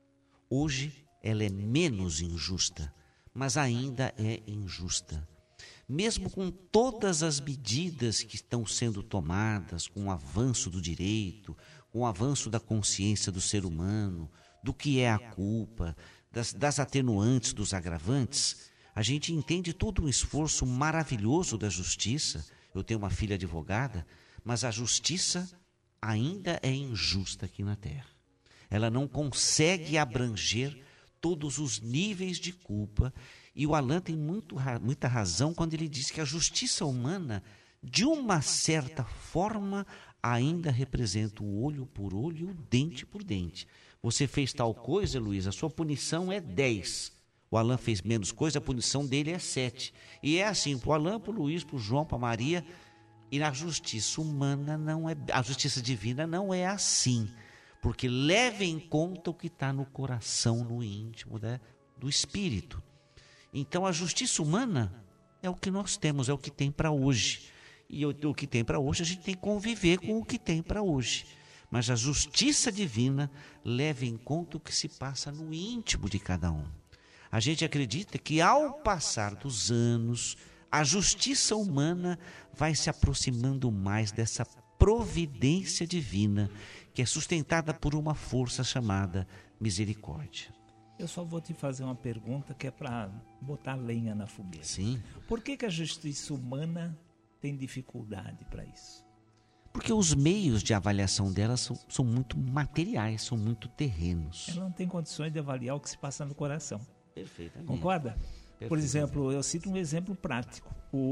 Hoje ela é menos injusta, mas ainda é injusta. Mesmo com todas as medidas que estão sendo tomadas, com o avanço do direito, com o avanço da consciência do ser humano, do que é a culpa, das atenuantes, dos agravantes, a gente entende todo um esforço maravilhoso da justiça. Eu tenho uma filha advogada, mas a justiça ainda é injusta aqui na Terra. Ela não consegue abranger todos os níveis de culpa, e o Alain tem muita razão quando ele diz que a justiça humana, de uma certa forma, ainda representa o olho por olho e o dente por dente. Você fez tal coisa, Luiz, a sua punição é 10. O Alain fez menos coisa, a punição dele é 7. E é assim, para o Alain, para o Luiz, para o João, para a Maria. E na justiça humana não é, a justiça divina não é assim. Porque leva em conta o que está no coração, no íntimo, né, do espírito. Então a justiça humana é o que nós temos, é o que tem para hoje. E o que tem para hoje, a gente tem que conviver com o que tem para hoje. Mas a justiça divina leva em conta o que se passa no íntimo de cada um. A gente acredita que ao passar dos anos, a justiça humana vai se aproximando mais dessa providência divina, que é sustentada por uma força chamada misericórdia. Eu só vou te fazer uma pergunta que é para botar lenha na fogueira. Sim. Por que a justiça humana tem dificuldade para isso? Porque os meios de avaliação delas são muito materiais, são muito terrenos. Ela não tem condições de avaliar o que se passa no coração. Perfeitamente. Concorda? Perfeitamente. Por exemplo, eu cito um exemplo prático.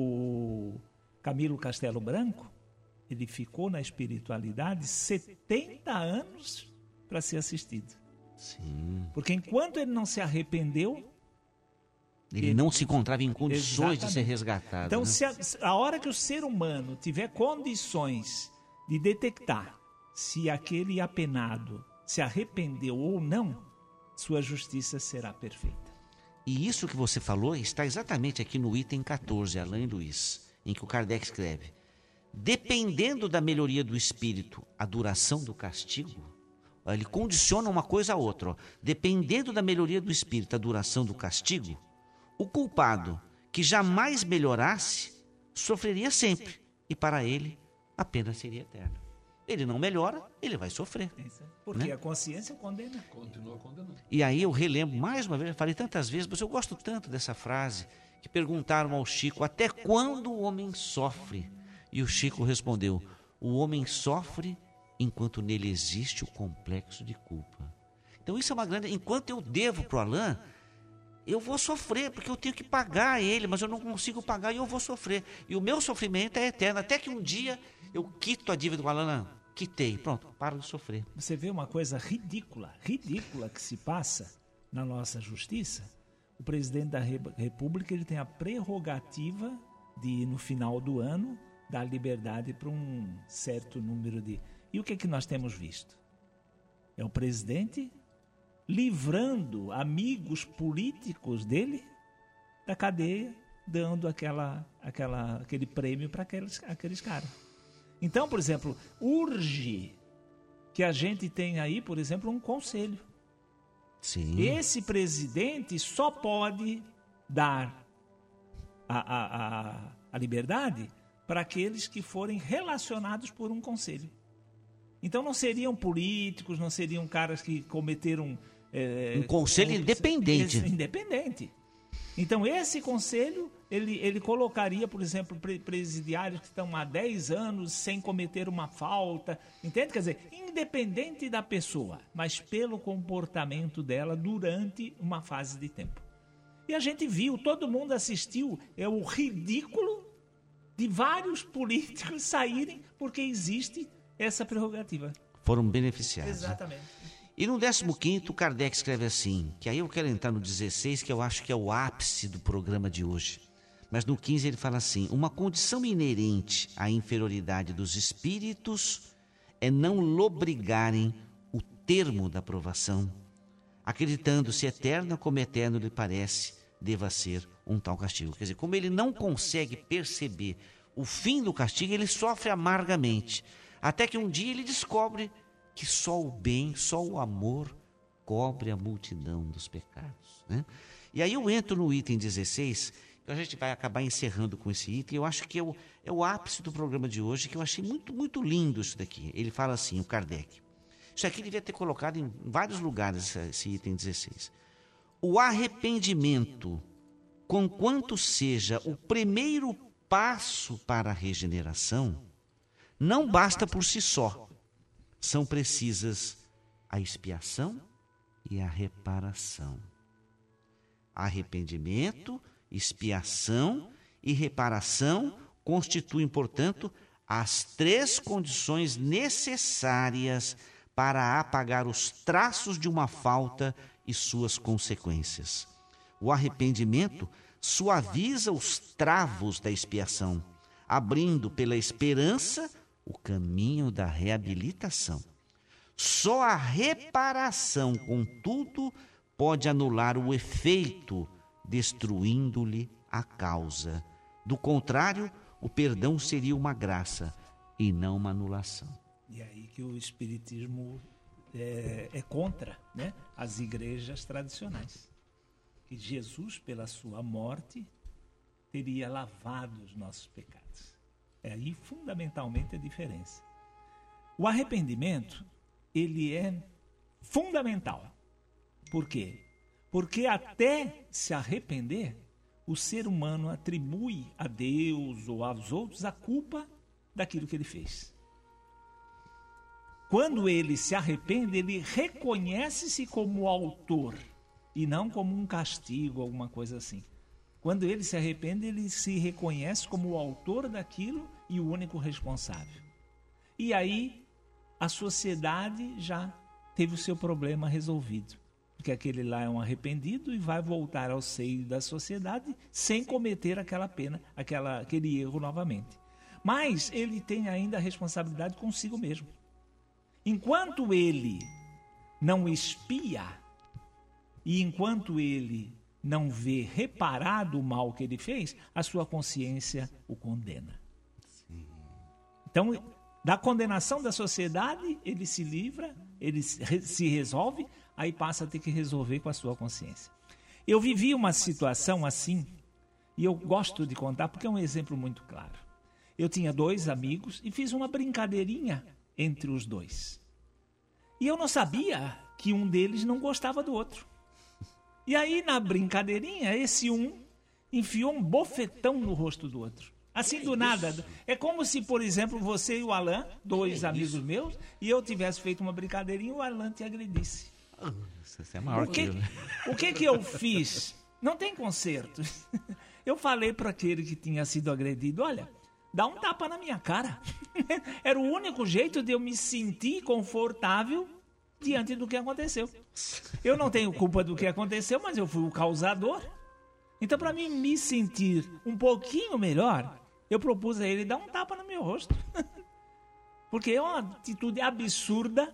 O Camilo Castelo Branco, ele ficou na espiritualidade 70 anos para ser assistido. Sim. Porque enquanto ele não se arrependeu, Ele não se encontrava em condições Exatamente. de ser resgatado. Então, né? se a hora que o ser humano tiver condições de detectar se aquele apenado se arrependeu ou não, sua justiça será perfeita. E isso que você falou está exatamente aqui no item 14, Alain e Luiz, em que o Kardec escreve: dependendo da melhoria do espírito, a duração do castigo. Ele condiciona uma coisa a outra. Ó. Dependendo da melhoria do espírito, a duração do castigo, o culpado que jamais melhorasse sofreria sempre, e para ele a pena seria eterna. Ele não melhora, ele vai sofrer. Porque né? a consciência condena. Continua condenando. E aí eu relembro mais uma vez, eu falei tantas vezes, mas eu gosto tanto dessa frase, que perguntaram ao Chico: até quando o homem sofre? E o Chico respondeu: o homem sofre enquanto nele existe o complexo de culpa. Então isso é uma grande... Enquanto eu devo para o Alain, eu vou sofrer, porque eu tenho que pagar ele, mas eu não consigo pagar e eu vou sofrer. E o meu sofrimento é eterno, até que um dia eu quito a dívida do Alain. Quitei, pronto, paro de sofrer. Você vê uma coisa ridícula que se passa na nossa justiça. O presidente da República, ele tem a prerrogativa de, no final do ano, dar liberdade para um certo número de... E o que é que nós temos visto? É o presidente livrando amigos políticos dele da cadeia, dando aquele prêmio para aqueles caras. Então, por exemplo, urge que a gente tenha aí, por exemplo, um conselho. Sim. Esse presidente só pode dar a liberdade para aqueles que forem relacionados por um conselho. Então não seriam políticos, não seriam caras que cometeram... um conselho independente. Independente. Então esse conselho, ele colocaria, por exemplo, presidiários que estão há 10 anos sem cometer uma falta, entende? Quer dizer, independente da pessoa, mas pelo comportamento dela durante uma fase de tempo. E a gente viu, todo mundo assistiu, é o ridículo de vários políticos saírem porque existe essa prerrogativa. Foram beneficiados. Exatamente. E no 15º, Kardec escreve assim, que aí eu quero entrar no 16, que eu acho que é o ápice do programa de hoje. Mas no 15 ele fala assim: uma condição inerente à inferioridade dos espíritos é não lobrigarem o termo da provação, acreditando-se eterna como eterno lhe parece deva ser um tal castigo. Quer dizer, como ele não consegue perceber o fim do castigo, ele sofre amargamente, até que um dia ele descobre que só o bem, só o amor cobre a multidão dos pecados, né? E aí eu entro no item 16, a gente vai acabar encerrando com esse item. Eu acho que é o ápice do programa de hoje, que eu achei muito, muito lindo isso daqui. Ele fala assim, o Kardec. Isso aqui devia ter colocado em vários lugares, esse item 16. O arrependimento, conquanto seja o primeiro passo para a regeneração, não basta por si só. São precisas a expiação e a reparação. Arrependimento, expiação e reparação constituem, portanto, as 3 condições necessárias para apagar os traços de uma falta e suas consequências. O arrependimento suaviza os travos da expiação, abrindo pela esperança o caminho da reabilitação. Só a reparação, contudo, pode anular o efeito, destruindo-lhe a causa. Do contrário, o perdão seria uma graça e não uma anulação. E aí que o Espiritismo é contra, né, as igrejas tradicionais. Que Jesus, pela sua morte, teria lavado os nossos pecados. É aí fundamentalmente a diferença. O arrependimento, ele é fundamental. Por quê? Porque até se arrepender, o ser humano atribui a Deus ou aos outros a culpa daquilo que ele fez. Quando ele se arrepende, ele reconhece-se como autor e não como um castigo, alguma coisa assim. Quando ele se arrepende, ele se reconhece como o autor daquilo e o único responsável. E aí a sociedade já teve o seu problema resolvido. Porque aquele lá é um arrependido e vai voltar ao seio da sociedade sem cometer aquela pena, aquele erro novamente. Mas ele tem ainda a responsabilidade consigo mesmo. Enquanto ele não expia e enquanto ele não vê reparado o mal que ele fez, a sua consciência o condena. Sim. Então, da condenação da sociedade, ele se livra, ele se resolve, aí passa a ter que resolver com a sua consciência. Eu vivi uma situação assim, e eu gosto de contar porque é um exemplo muito claro. Eu tinha 2 amigos e fiz uma brincadeirinha entre os 2. E eu não sabia que um deles não gostava do outro. E aí, na brincadeirinha, esse um enfiou um bofetão no rosto do outro. Assim, do nada. É como se, por exemplo, você e o Alain, 2 amigos meus, e eu tivesse feito uma brincadeirinha e o Alain te agredisse. Você é maior que eu, né? O que eu fiz? Não tem conserto. Eu falei para aquele que tinha sido agredido, olha, dá um tapa na minha cara. Era o único jeito de eu me sentir confortável diante do que aconteceu. Eu não tenho culpa do que aconteceu, mas eu fui o causador. Então, para mim me sentir um pouquinho melhor, eu propus a ele dar um tapa no meu rosto. Porque é uma atitude absurda,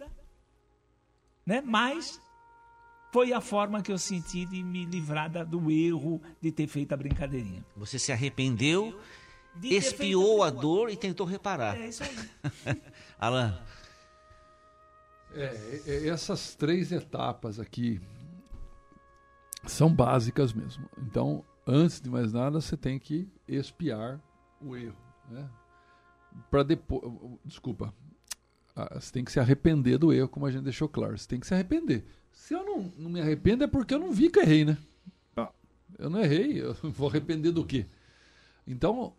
né? Mas foi a forma que eu senti de me livrar do erro de ter feito a brincadeirinha. Você se arrependeu, expiou a dor e tentou reparar. É isso aí. Alain. Essas 3 etapas aqui são básicas mesmo. Então, antes de mais nada, você tem que expiar o erro, né? Para depois, desculpa, você tem que se arrepender do erro, como a gente deixou claro. Você tem que se arrepender. Se eu não me arrependo é porque eu não vi que eu errei, né? Eu não errei, eu vou arrepender do quê? Então,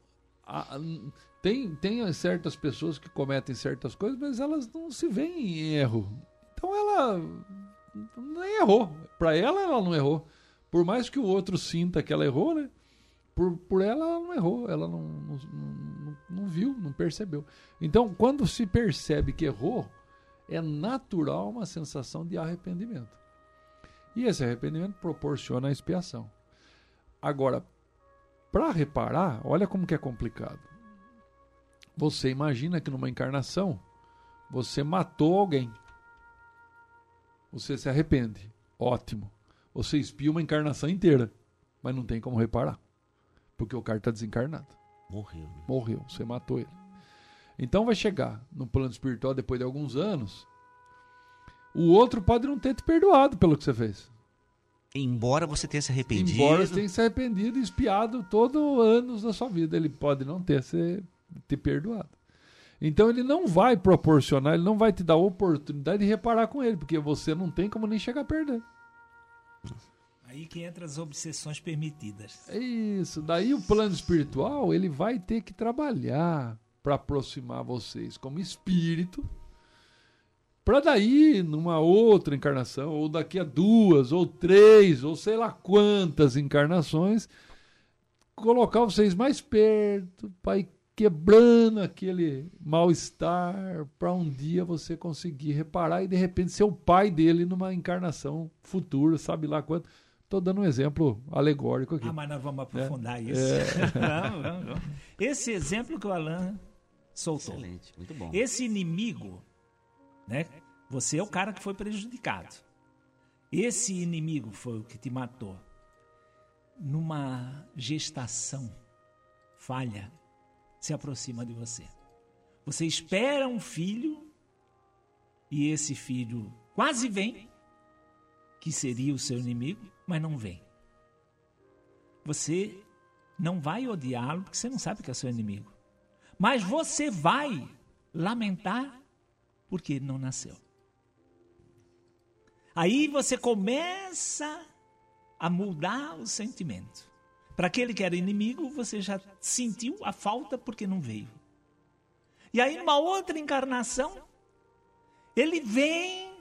tem certas pessoas que cometem certas coisas, mas elas não se veem em erro. Então ela nem errou. Para ela não errou. Por mais que o outro sinta que ela errou, né? Por ela não errou. Ela não viu, não percebeu. Então, quando se percebe que errou, é natural uma sensação de arrependimento. E esse arrependimento proporciona a expiação. Agora, para reparar, olha como que é complicado. Você imagina que numa encarnação, você matou alguém. Você se arrepende. Ótimo. Você espia uma encarnação inteira, mas não tem como reparar. Porque o cara está desencarnado. Morreu. Morreu, você matou ele. Então vai chegar no plano espiritual depois de alguns anos, o outro pode não ter te perdoado pelo que você fez. Embora você tenha se arrependido. Embora você tenha se arrependido e espiado todos os anos da sua vida. Ele pode não ter te perdoado. Então ele não vai proporcionar, ele não vai te dar a oportunidade de reparar com ele, porque você não tem como nem chegar a perder. Aí que entra as obsessões permitidas. É isso. Daí o plano espiritual, ele vai ter que trabalhar para aproximar vocês como espírito, para daí, numa outra encarnação, ou daqui a 2, ou 3, ou sei lá quantas encarnações, colocar vocês mais perto, para ir quebrando aquele mal-estar, para um dia você conseguir reparar e de repente ser o pai dele numa encarnação futura, sabe lá quanto. Estou dando um exemplo alegórico aqui. Mas nós vamos aprofundar isso. Vamos. Esse exemplo que o Alain soltou. Excelente, muito bom. Esse inimigo, né? Você é o cara que foi prejudicado. Esse inimigo foi o que te matou. Numa gestação falha, se aproxima de você. Você espera um filho e esse filho quase vem, que seria o seu inimigo, mas não vem. Você não vai odiá-lo porque você não sabe que é seu inimigo. Mas você vai lamentar porque ele não nasceu. Aí você começa a mudar o sentimento. Para aquele que era inimigo, você já sentiu a falta porque não veio. E aí, numa outra encarnação, ele vem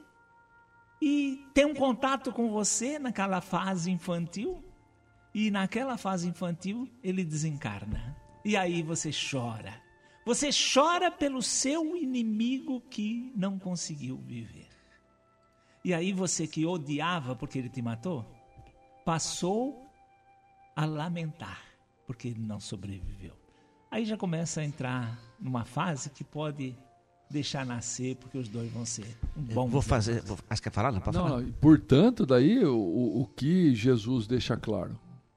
e tem um contato com você naquela fase infantil. E naquela fase infantil, ele desencarna. E aí você chora. Você chora pelo seu inimigo que não conseguiu viver. E aí você que odiava porque ele te matou, passou a lamentar porque ele não sobreviveu. Aí já começa a entrar numa fase que pode deixar nascer, porque os dois vão ser um bom... Acho que quer falar? Não, pode falar. Não, portanto, daí o que Jesus deixa claro?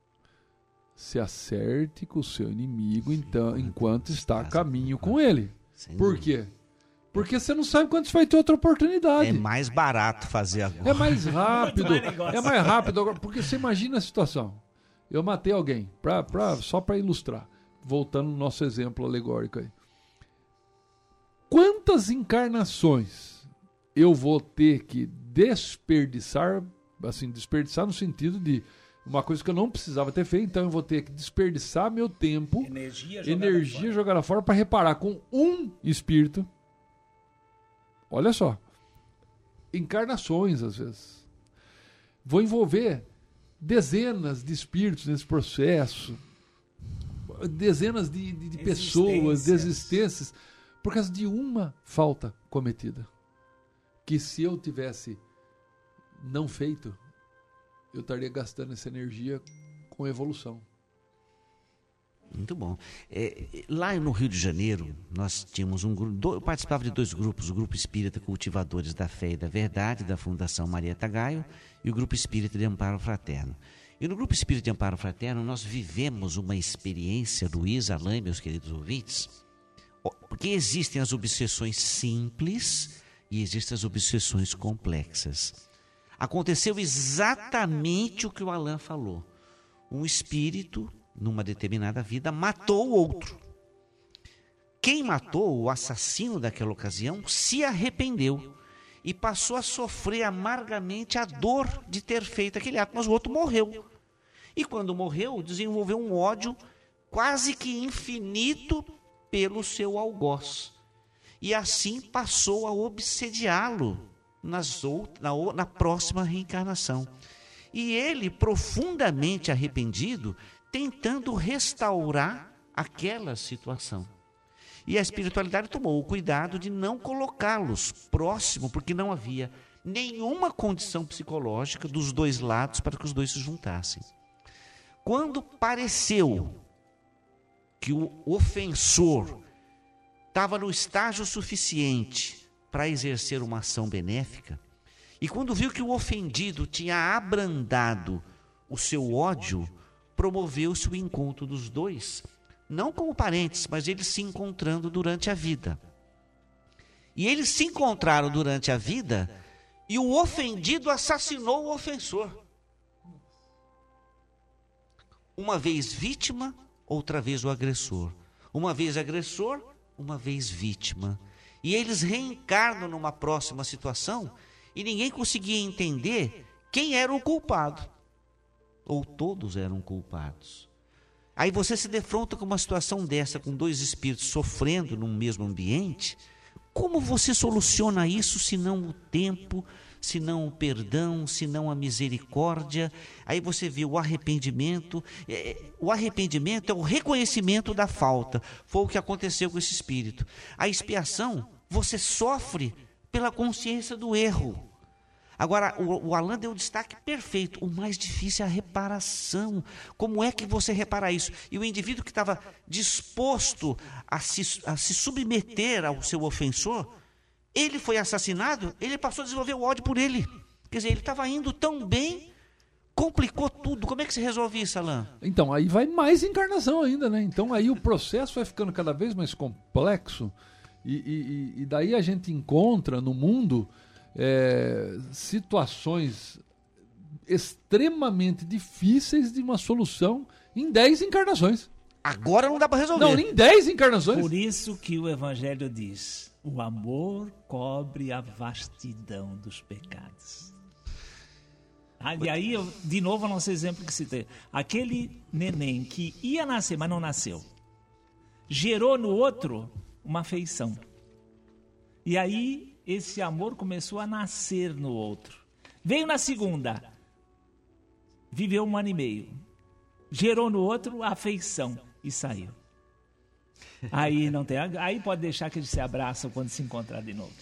Se acerte com o seu inimigo então, enquanto está a caminho com ele. Por quê? Porque você não sabe quando você vai ter outra oportunidade. É mais barato fazer agora. É mais rápido. É mais rápido agora. Porque você imagina a situação. Eu matei alguém, só para ilustrar. Voltando no nosso exemplo alegórico aí. Quantas encarnações eu vou ter que desperdiçar, assim, desperdiçar no sentido de uma coisa que eu não precisava ter feito, então eu vou ter que desperdiçar meu tempo, energia jogada fora para reparar com um espírito. Olha só, encarnações às vezes. Vou envolver dezenas de espíritos nesse processo, dezenas de pessoas, de existências, por causa de uma falta cometida. Que se eu tivesse não feito, eu estaria gastando essa energia com evolução. Muito bom. Lá no Rio de Janeiro, nós tínhamos um grupo, eu participava de 2 grupos, o Grupo Espírita Cultivadores da Fé e da Verdade, da Fundação Marieta Gaio, e o Grupo Espírita de Amparo Fraterno. E no Grupo Espírita de Amparo Fraterno, nós vivemos uma experiência, Luiz, Alain, meus queridos ouvintes, porque existem as obsessões simples e existem as obsessões complexas. Aconteceu exatamente o que o Alain falou. Um espírito, numa determinada vida, matou o outro. Quem matou, o assassino daquela ocasião, se arrependeu e passou a sofrer amargamente a dor de ter feito aquele ato, mas o outro morreu. E quando morreu, desenvolveu um ódio quase que infinito pelo seu algoz. E assim passou a obsediá-lo na próxima reencarnação. E ele, profundamente arrependido, tentando restaurar aquela situação. E a espiritualidade tomou o cuidado de não colocá-los próximo, porque não havia nenhuma condição psicológica dos dois lados para que os dois se juntassem. Quando pareceu que o ofensor estava no estágio suficiente para exercer uma ação benéfica, e quando viu que o ofendido tinha abrandado o seu ódio, promoveu-se o encontro dos dois, não como parentes, mas eles se encontrando durante a vida. E eles se encontraram durante a vida, e o ofendido assassinou o ofensor. Uma vez vítima, outra vez o agressor. Uma vez agressor, uma vez vítima. E eles reencarnam numa próxima situação e ninguém conseguia entender quem era o culpado. Ou todos eram culpados. Aí você se defronta com uma situação dessa, com dois espíritos sofrendo num mesmo ambiente. Como você soluciona isso, se não o tempo, se não o perdão, se não a misericórdia? Aí você vê o arrependimento. O arrependimento é o reconhecimento da falta. Foi o que aconteceu com esse espírito. A expiação, você sofre pela consciência do erro. Agora, o Alain deu um destaque perfeito. O mais difícil é a reparação. Como é que você repara isso? E o indivíduo que estava disposto a se submeter ao seu ofensor, ele foi assassinado, ele passou a desenvolver o ódio por ele. Quer dizer, ele estava indo tão bem, complicou tudo. Como é que se resolve isso, Alain? Então, aí vai mais encarnação ainda, né? Então, aí o processo vai ficando cada vez mais complexo e daí a gente encontra no mundo situações extremamente difíceis de uma solução em 10 encarnações. Agora não dá para resolver. Não, em 10 encarnações. Por isso que o Evangelho diz: o amor cobre a vastidão dos pecados. E aí, de novo, o nosso exemplo que citei. Aquele neném que ia nascer, mas não nasceu, gerou no outro uma afeição. E aí, esse amor começou a nascer no outro. Veio na segunda, viveu 1 ano e meio. Gerou no outro a afeição e saiu. Aí não tem, aí pode deixar que eles se abraçam quando se encontrar de novo.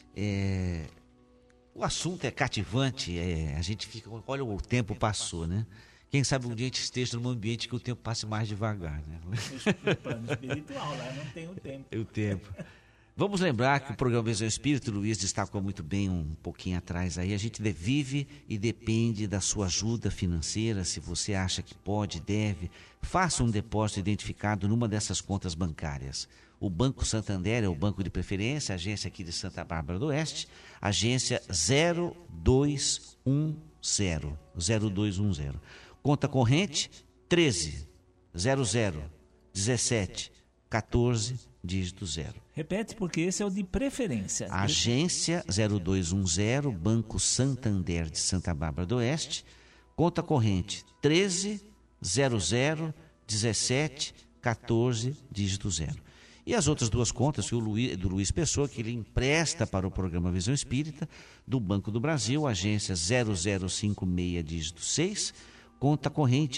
O assunto é cativante, a gente fica, olha, o tempo passou, né? Quem sabe um dia a gente esteja num ambiente que o tempo passe mais devagar, né? No plano espiritual, lá não tem o tempo. O tempo. Vamos lembrar que o programa Visão Espírita, o Luiz destacou muito bem um pouquinho atrás aí, a gente vive e depende da sua ajuda financeira. Se você acha que pode, deve, faça um depósito identificado numa dessas contas bancárias. O Banco Santander é o banco de preferência, agência aqui de Santa Bárbara do Oeste, agência 0210. Conta corrente 13 00 17 14 dígito 0. Repete, porque esse é o de preferência. Agência 0210, Banco Santander de Santa Bárbara do Oeste, conta corrente 13 00 17 14 dígito 0. E as outras duas contas do Luiz Pessoa, que ele empresta para o programa Visão Espírita, do Banco do Brasil, agência 0056 dígito 6, conta corrente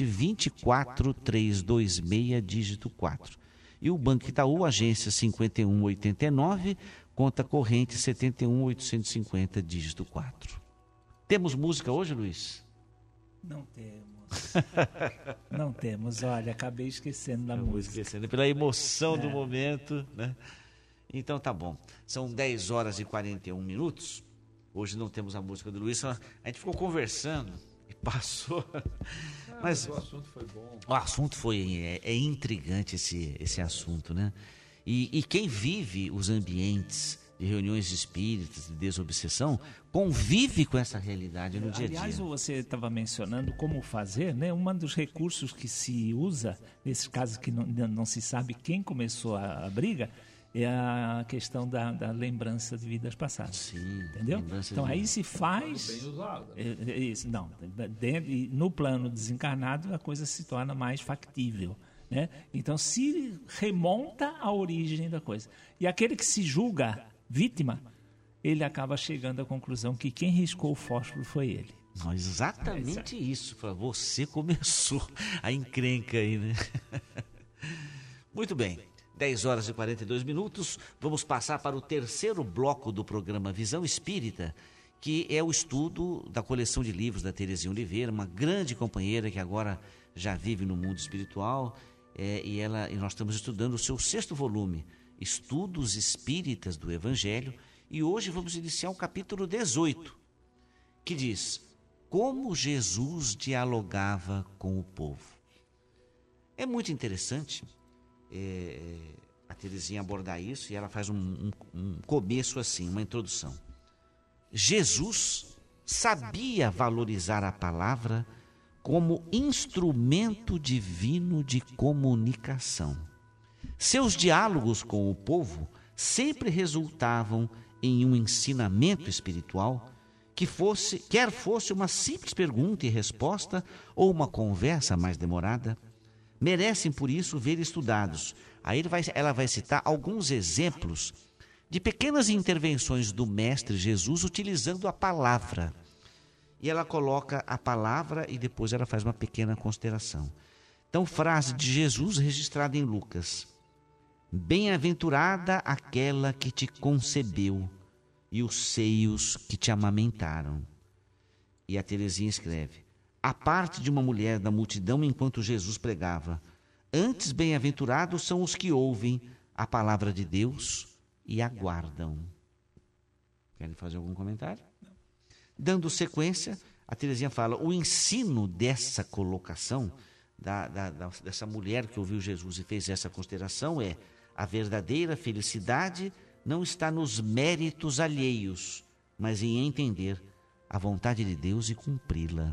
24326 dígito 4. E o Banco Itaú, agência 5189, conta corrente 71850, dígito 4. Temos música hoje, Luiz? Não temos. Não temos. Olha, acabei esquecendo da música. Esquecendo, pela emoção do momento, né? Então tá bom. São 10 horas e 41 minutos. Hoje não temos a música do Luiz. A gente ficou conversando e passou. Mas o assunto foi bom. O assunto foi intrigante esse assunto, né? E quem vive os ambientes de reuniões espíritas, de desobsessão, convive com essa realidade no dia a dia. Aliás, você estava mencionando como fazer, né? Um dos recursos que se usa, nesses casos que não se sabe quem começou a briga, é a questão da lembrança de vidas passadas. Sim, entendeu? Então aí se faz... Bem usado. Isso, não. No plano desencarnado, a coisa se torna mais factível, né? Então se remonta à origem da coisa. E aquele que se julga vítima, ele acaba chegando à conclusão que quem riscou o fósforo foi ele. Não, exatamente isso. Você começou a encrenca aí, né? Muito bem. 10 horas e 42 minutos, vamos passar para o terceiro bloco do programa Visão Espírita, que é o estudo da coleção de livros da Terezinha Oliveira, uma grande companheira que agora já vive no mundo espiritual e nós estamos estudando o seu 6º volume, Estudos Espíritas do Evangelho, e hoje vamos iniciar o capítulo 18, que diz: Como Jesus dialogava com o povo. É muito interessante a Terezinha abordar isso, e ela faz um começo assim, uma introdução. Jesus sabia valorizar a palavra como instrumento divino de comunicação. Seus diálogos com o povo sempre resultavam em um ensinamento espiritual, quer fosse uma simples pergunta e resposta ou uma conversa mais demorada. Merecem, por isso, ver estudados. Aí ela vai citar alguns exemplos de pequenas intervenções do Mestre Jesus utilizando a palavra. E ela coloca a palavra e depois ela faz uma pequena consideração. Então, frase de Jesus registrada em Lucas: Bem-aventurada aquela que te concebeu e os seios que te amamentaram. E a Terezinha escreve: A parte de uma mulher da multidão enquanto Jesus pregava: Antes bem-aventurados são os que ouvem a palavra de Deus e aguardam. Querem fazer algum comentário? Dando sequência, a Terezinha fala: o ensino dessa colocação, dessa mulher que ouviu Jesus e fez essa consideração é: a verdadeira felicidade não está nos méritos alheios, mas em entender a vontade de Deus e cumpri-la.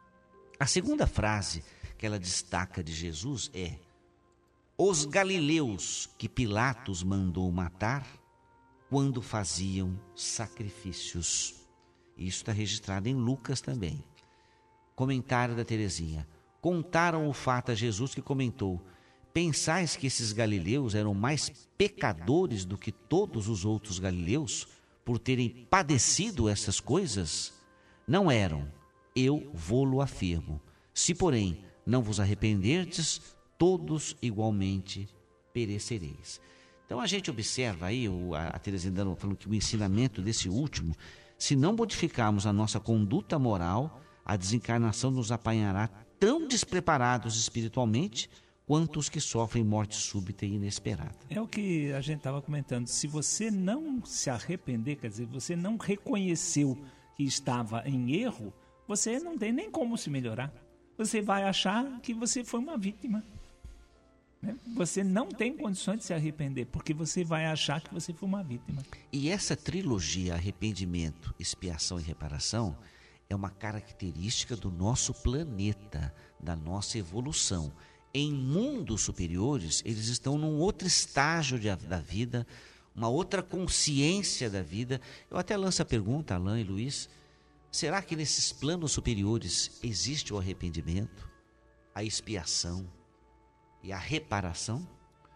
A segunda frase que ela destaca de Jesus é: os galileus que Pilatos mandou matar quando faziam sacrifícios. Isso está registrado em Lucas também. Comentário da Terezinha: contaram o fato a Jesus, que comentou: pensais que esses galileus eram mais pecadores do que todos os outros galileus por terem padecido essas coisas? Não eram, eu vô-lo afirmo. Se, porém, não vos arrependerdes, todos igualmente perecereis. Então a gente observa aí, a Terezinha falando que o ensinamento desse último: se não modificarmos a nossa conduta moral, a desencarnação nos apanhará tão despreparados espiritualmente quanto os que sofrem morte súbita e inesperada. É o que a gente estava comentando. Se você não se arrepender, quer dizer, você não reconheceu que estava em erro, você não tem nem como se melhorar. Você vai achar que você foi uma vítima. Você não tem condições de se arrepender, porque você vai achar que você foi uma vítima. E essa trilogia, arrependimento, expiação e reparação, é uma característica do nosso planeta, da nossa evolução. Em mundos superiores, eles estão num outro estágio da vida, uma outra consciência da vida. Eu até lanço a pergunta, Alain e Luiz: será que nesses planos superiores existe o arrependimento, a expiação e a reparação?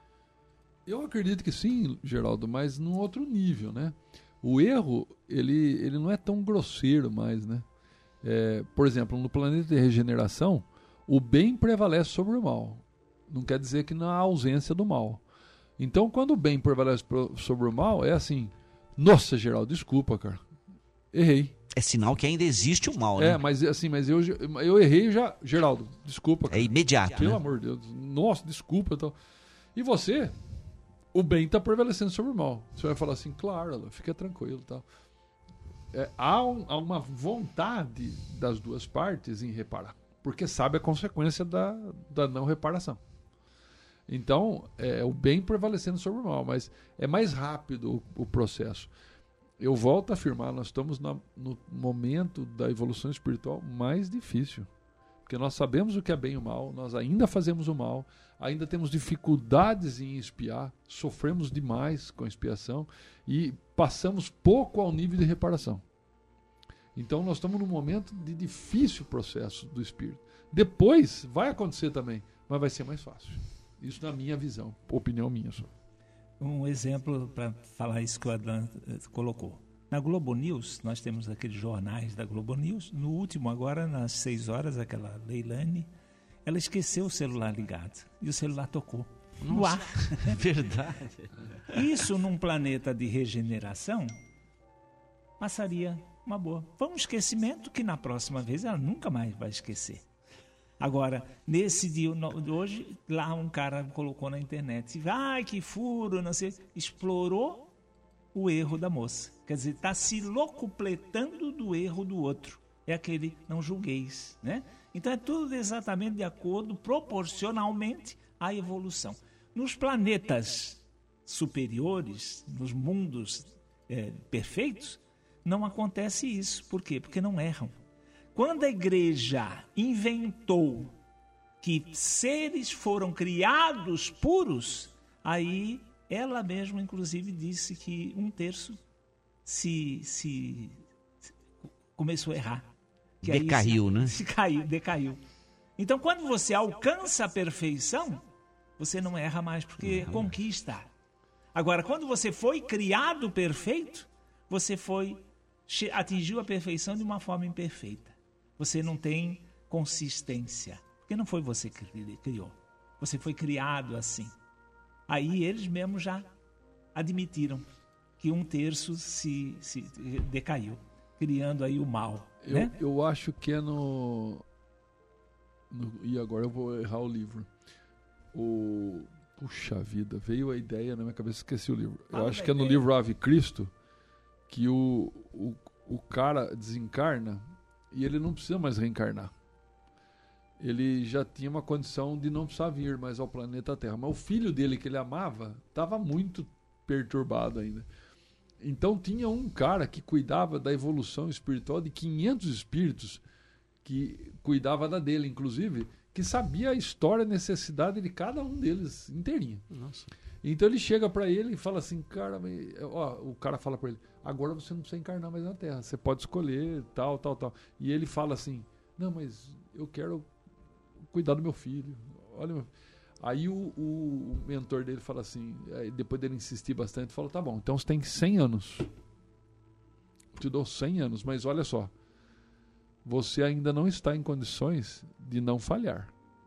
Eu acredito que sim, Geraldo, mas num outro nível, né? O erro, ele não é tão grosseiro mais, né? Por exemplo, no planeta de regeneração, o bem prevalece sobre o mal. Não quer dizer que não há ausência do mal. Então, quando o bem prevalece sobre o mal, é assim: nossa, Geraldo, desculpa, cara, errei. É sinal que ainda existe o mal, né? Mas eu errei já, Geraldo, desculpa, cara. É imediato, pelo né? amor de Deus, nossa, desculpa. Então. E você, o bem está prevalecendo sobre o mal. Você vai falar assim: claro, fica tranquilo, tal. Há uma vontade das duas partes em reparar, porque sabe a consequência da não reparação. Então, o bem prevalecendo sobre o mal, mas é mais rápido o processo. Eu volto a afirmar, nós estamos no momento da evolução espiritual mais difícil, porque nós sabemos o que é bem e o mal, nós ainda fazemos o mal, ainda temos dificuldades em expiar, sofremos demais com a expiação e passamos pouco ao nível de reparação. Então nós estamos num momento de difícil processo do espírito. Depois vai acontecer também, mas vai ser mais fácil. Isso na minha visão, opinião minha só. Um exemplo para falar isso que o Adlan colocou. Na Globo News, nós temos aqueles jornais da Globo News. No último agora, nas 6 horas, aquela Leilane, ela esqueceu o celular ligado e o celular tocou. Nossa, no ar. É verdade. Isso num planeta de regeneração passaria uma boa. Foi um esquecimento que na próxima vez ela nunca mais vai esquecer. Agora, nesse dia de hoje, lá um cara colocou na internet, ai, que furo, não sei, explorou o erro da moça. Quer dizer, está se locupletando do erro do outro. É aquele não julgueis, né? Então é tudo exatamente de acordo, proporcionalmente à evolução. Nos planetas superiores, nos mundos perfeitos, não acontece isso. Por quê? Porque não erram. Quando a igreja inventou que seres foram criados puros, aí ela mesma, inclusive, disse que 1/3 se começou a errar. Que decaiu, aí, né? Decaiu. Então, quando você alcança a perfeição, você não erra mais, porque conquista. Agora, quando você foi criado perfeito, você atingiu a perfeição de uma forma imperfeita. Você não tem consistência, porque não foi você que criou. Você foi criado assim. Aí eles mesmos já admitiram que 1/3 se decaiu, criando aí o mal. Né? Eu acho que é e agora eu vou errar o livro. Puxa vida, veio a ideia na minha cabeça, esqueci o livro. Eu acho que é no livro Ave Cristo que o cara desencarna e ele não precisa mais reencarnar. Ele já tinha uma condição de não precisar vir mais ao planeta Terra. Mas o filho dele, que ele amava, estava muito perturbado ainda. Então tinha um cara que cuidava da evolução espiritual de 500 espíritos, que cuidava da dele, inclusive, que sabia a história, a necessidade de cada um deles inteirinha. Nossa. Então ele chega para ele e fala assim, cara, o cara fala para ele, agora você não precisa encarnar mais na Terra, você pode escolher tal. E ele fala assim, não, mas eu quero cuidar do meu filho. Olha, aí o mentor dele fala assim, depois dele insistir bastante, fala, tá bom, então você tem 100 anos. Te dou 100 anos, mas olha só, você ainda não está em condições de não falhar.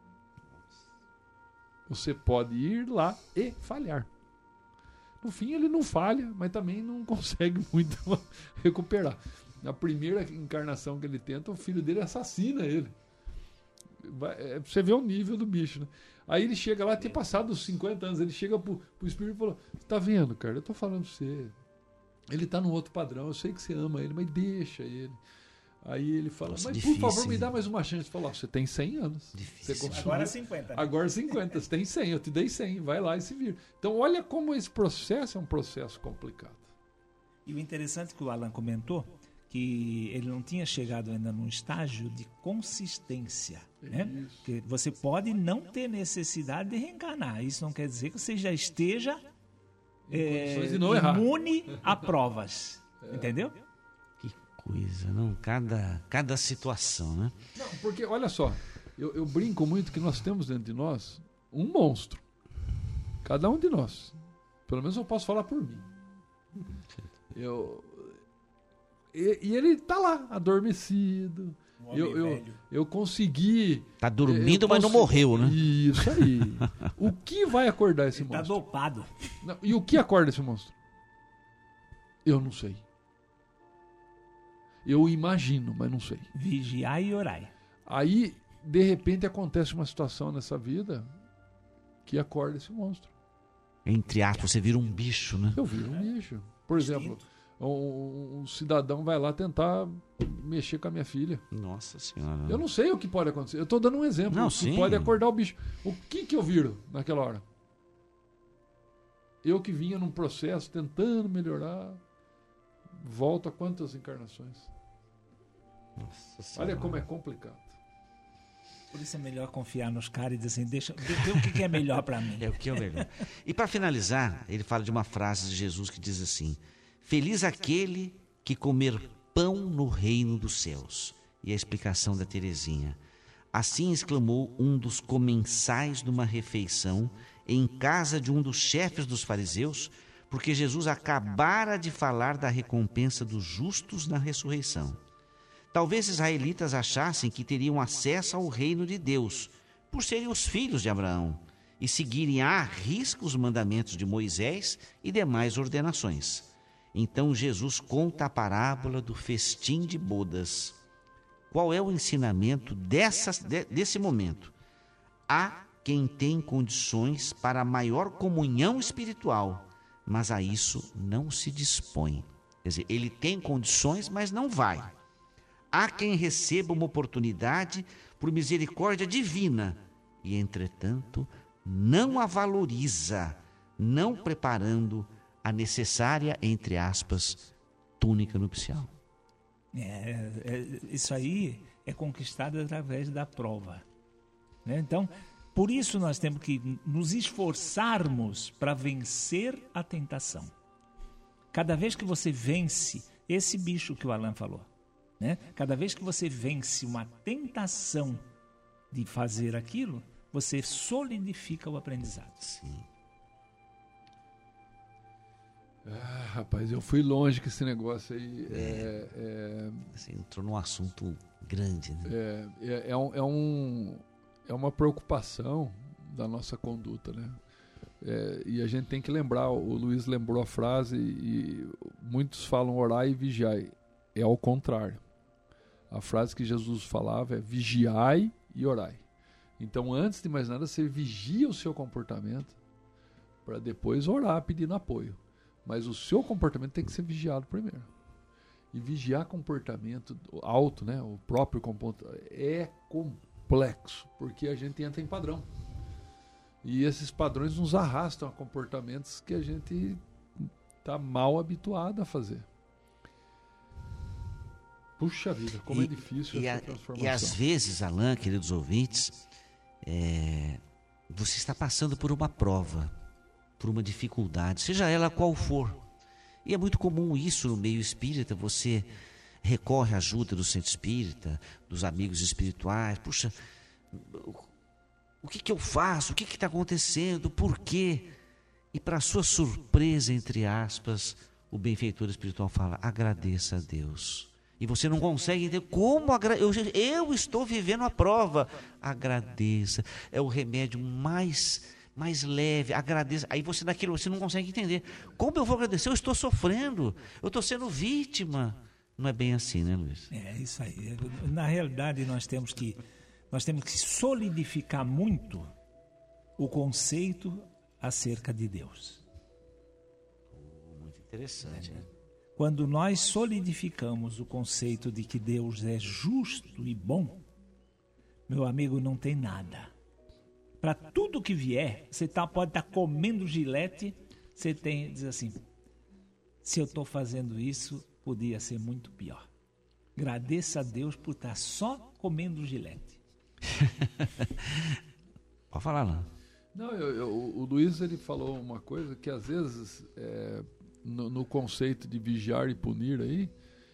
Você pode ir lá e falhar. No fim ele não falha, mas também não consegue muito recuperar. Na primeira encarnação que ele tenta, o filho dele assassina ele. Você vê o nível do bicho, né? Aí ele chega lá, tem passado os 50 anos, ele chega pro espírito e fala, tá vendo, cara, eu tô falando pra você, ele tá num outro padrão, eu sei que você ama ele, mas deixa ele. Aí ele fala, nossa, mas difícil, por favor, me dá mais uma chance. Fala, você tem 100 anos. Difícil. Você Agora 50. Né? Agora 50, você tem 100, eu te dei 100, vai lá e se vira. Então olha como esse processo é um processo complicado. E o interessante que o Alan comentou, que ele não tinha chegado ainda num estágio de consistência. Né? Que você pode não ter necessidade de reencarnar. Isso não quer dizer que você já esteja imune a provas. Entendeu? Que coisa, não? Cada situação, né? Não, porque, olha só, eu brinco muito que nós temos dentro de nós um monstro. Cada um de nós. Pelo menos eu posso falar por mim. E ele tá lá, adormecido. Eu consegui... Tá dormindo, mas não morreu, né? Isso aí. O que vai acordar esse monstro? Tá dopado. Não, e o que acorda esse monstro? Eu não sei. Eu imagino, mas não sei. Vigiai e orai. Aí, de repente, acontece uma situação nessa vida que acorda esse monstro. Entre aspas, você vira um bicho, né? Eu viro um bicho. Por exemplo, um cidadão vai lá tentar mexer com a minha filha. Nossa Senhora. Eu não sei o que pode acontecer. Eu estou dando um exemplo. Não, que sim. Pode acordar o bicho. O que eu viro naquela hora? Eu que vinha num processo tentando melhorar, volto a quantas encarnações? Nossa Senhora. Olha como é complicado. Por isso é melhor confiar nos caras e dizer assim, deixa ver o que é melhor para mim. É o que é melhor. E para finalizar, ele fala de uma frase de Jesus que diz assim, feliz aquele que comer pão no reino dos céus. E a explicação da Teresinha. Assim exclamou um dos comensais numa refeição em casa de um dos chefes dos fariseus, porque Jesus acabara de falar da recompensa dos justos na ressurreição. Talvez os israelitas achassem que teriam acesso ao reino de Deus, por serem os filhos de Abraão, e seguirem à risca os mandamentos de Moisés e demais ordenações. Então Jesus conta a parábola do festim de bodas. qual é o ensinamento desse momento? Há quem tem condições para maior comunhão espiritual, mas a isso não se dispõe. Quer dizer, ele tem condições, mas não vai. Há quem receba uma oportunidade por misericórdia divina e, entretanto, não a valoriza, não preparando a necessária, entre aspas, túnica nupcial. Isso aí é conquistado através da prova, né? Então, por isso nós temos que nos esforçarmos para vencer a tentação. Cada vez que você vence esse bicho que o Alain falou, né? Cada vez que você vence uma tentação de fazer aquilo, você solidifica o aprendizado. Sim. Rapaz, eu fui longe com esse negócio aí. Você entrou num assunto grande, né? É uma preocupação da nossa conduta, né? E a gente tem que lembrar, o Luiz lembrou a frase, e muitos falam orai e vigiai. É ao contrário. A frase que Jesus falava é vigiai e orai. Então, antes de mais nada, você vigia o seu comportamento para depois orar pedindo apoio. Mas o seu comportamento tem que ser vigiado primeiro. E vigiar comportamento alto, né, o próprio comportamento, é complexo, porque a gente entra em padrão. E esses padrões nos arrastam a comportamentos que a gente está mal habituado a fazer. Puxa vida, como é difícil essa transformação. E às vezes, Alain, queridos ouvintes, você está passando por uma prova, por uma dificuldade, seja ela qual for. E é muito comum isso no meio espírita, você recorre à ajuda do centro espírita, dos amigos espirituais. Puxa, o que eu faço? O que está acontecendo? Por quê? E para sua surpresa, entre aspas, o benfeitor espiritual fala, agradeça a Deus. E você não consegue entender como eu estou vivendo a prova. Agradeça. É o remédio mais leve, agradeça. Aí você não consegue entender. Como eu vou agradecer? Eu estou sofrendo, eu estou sendo vítima. Não é bem assim, né, Luiz? É isso aí. Na realidade, nós temos que solidificar muito o conceito acerca de Deus. Muito interessante, né? Quando nós solidificamos o conceito de que Deus é justo e bom, meu amigo, não tem nada. Para tudo que vier, você pode estar comendo gilete, você diz assim, se eu estou fazendo isso, podia ser muito pior. Agradeça a Deus por estar só comendo gilete. Pode falar, não. Não, o Luiz, ele falou uma coisa que às vezes, no conceito de vigiar e punir aí,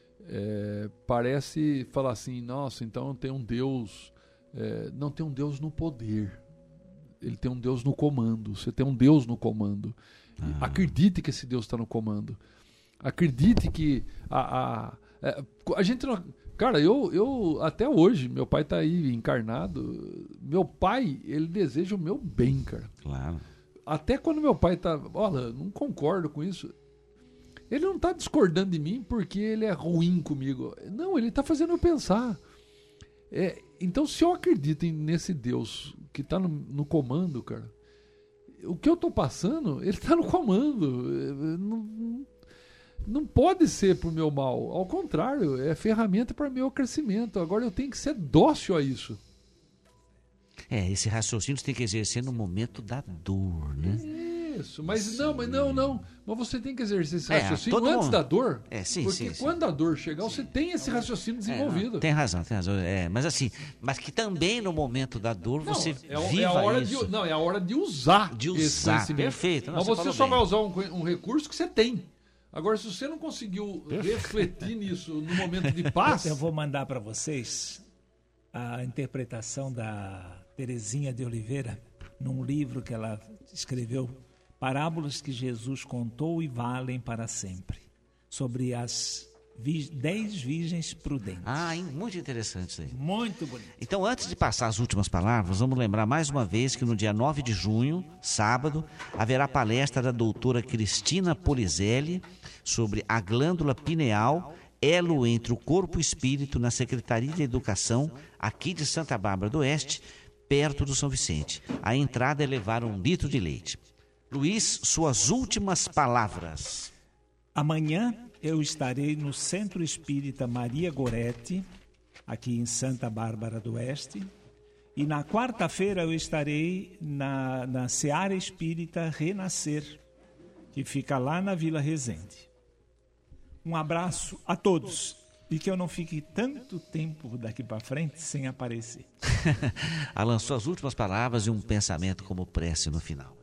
parece falar assim, nossa, então tem um Deus, não tem um Deus no poder. Ele tem um Deus no comando. Você tem um Deus no comando. Acredite que esse Deus está no comando. Acredite que a gente não... Cara, eu até hoje, meu pai está aí encarnado. Meu pai, ele deseja o meu bem, cara. Claro. Até quando meu pai está... Olha, não concordo com isso. Ele não está discordando de mim porque ele é ruim comigo. Não, ele está fazendo eu pensar. Então, se eu acredito nesse Deus que está no comando, cara, o que eu estou passando, ele está no comando. Não pode ser para o meu mal. Ao contrário, é ferramenta para o meu crescimento. Agora eu tenho que ser dócil a isso. Esse raciocínio você tem que exercer no momento da dor, né? Isso, mas não. Mas você tem que exercer esse raciocínio antes da dor. Porque quando a dor chegar, você tem esse raciocínio desenvolvido. Tem razão. Mas que também no momento da dor você viva isso. É a hora de usar. Esse conhecimento. Perfeito. Mas você só vai usar um recurso que você tem. Agora, se você não conseguiu refletir nisso no momento de paz... Eu vou mandar para vocês a interpretação da Terezinha de Oliveira num livro que ela escreveu, Parábolas que Jesus contou e valem para sempre, sobre as 10 virgens prudentes. Muito interessante isso aí. Muito bonito. Então, antes de passar as últimas palavras, vamos lembrar mais uma vez que no dia 9 de junho, sábado, haverá palestra da doutora Cristina Polizelli sobre a glândula pineal elo entre o corpo e espírito na Secretaria de Educação, aqui de Santa Bárbara do Oeste, perto do São Vicente. A entrada é levar 1 litro de leite. Luiz, suas últimas palavras. Amanhã eu estarei no Centro Espírita Maria Goretti, aqui em Santa Bárbara do Oeste. E na quarta-feira eu estarei na Seara Espírita Renascer, que fica lá na Vila Resende. Um abraço a todos e que eu não fique tanto tempo daqui para frente sem aparecer. Alan, suas últimas palavras e um pensamento como prece no final.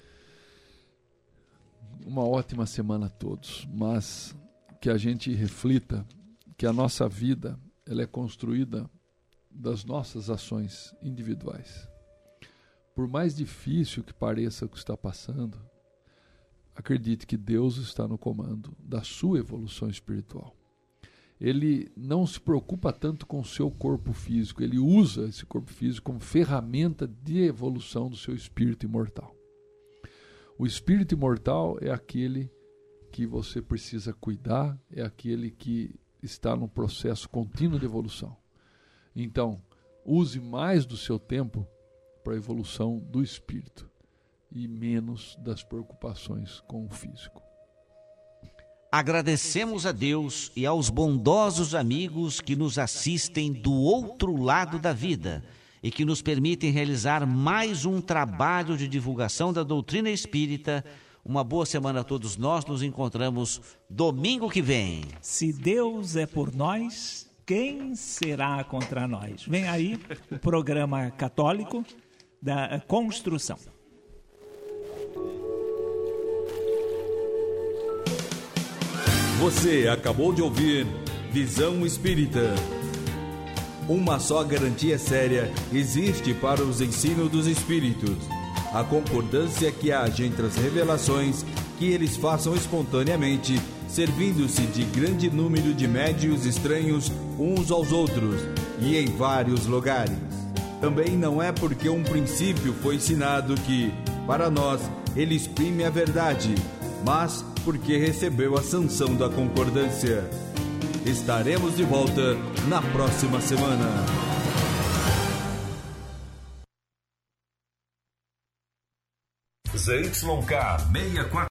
Uma ótima semana a todos, mas que a gente reflita que a nossa vida ela é construída das nossas ações individuais. Por mais difícil que pareça o que está passando, acredite que Deus está no comando da sua evolução espiritual. Ele não se preocupa tanto com o seu corpo físico, ele usa esse corpo físico como ferramenta de evolução do seu espírito imortal. O espírito imortal é aquele que você precisa cuidar, é aquele que está num processo contínuo de evolução. Então, use mais do seu tempo para a evolução do espírito e menos das preocupações com o físico. Agradecemos a Deus e aos bondosos amigos que nos assistem do outro lado da vida e que nos permitem realizar mais um trabalho de divulgação da doutrina espírita. Uma boa semana a todos nós. Nos encontramos domingo que vem. Se Deus é por nós, quem será contra nós? Vem aí o programa católico da Construção. Você acabou de ouvir Visão Espírita. Uma só garantia séria existe para os ensinos dos Espíritos: a concordância que haja entre as revelações que eles façam espontaneamente, servindo-se de grande número de médiuns estranhos uns aos outros e em vários lugares. Também não é porque um princípio foi ensinado que, para nós, ele exprime a verdade, mas porque recebeu a sanção da concordância. Estaremos de volta na próxima semana. ZYK 64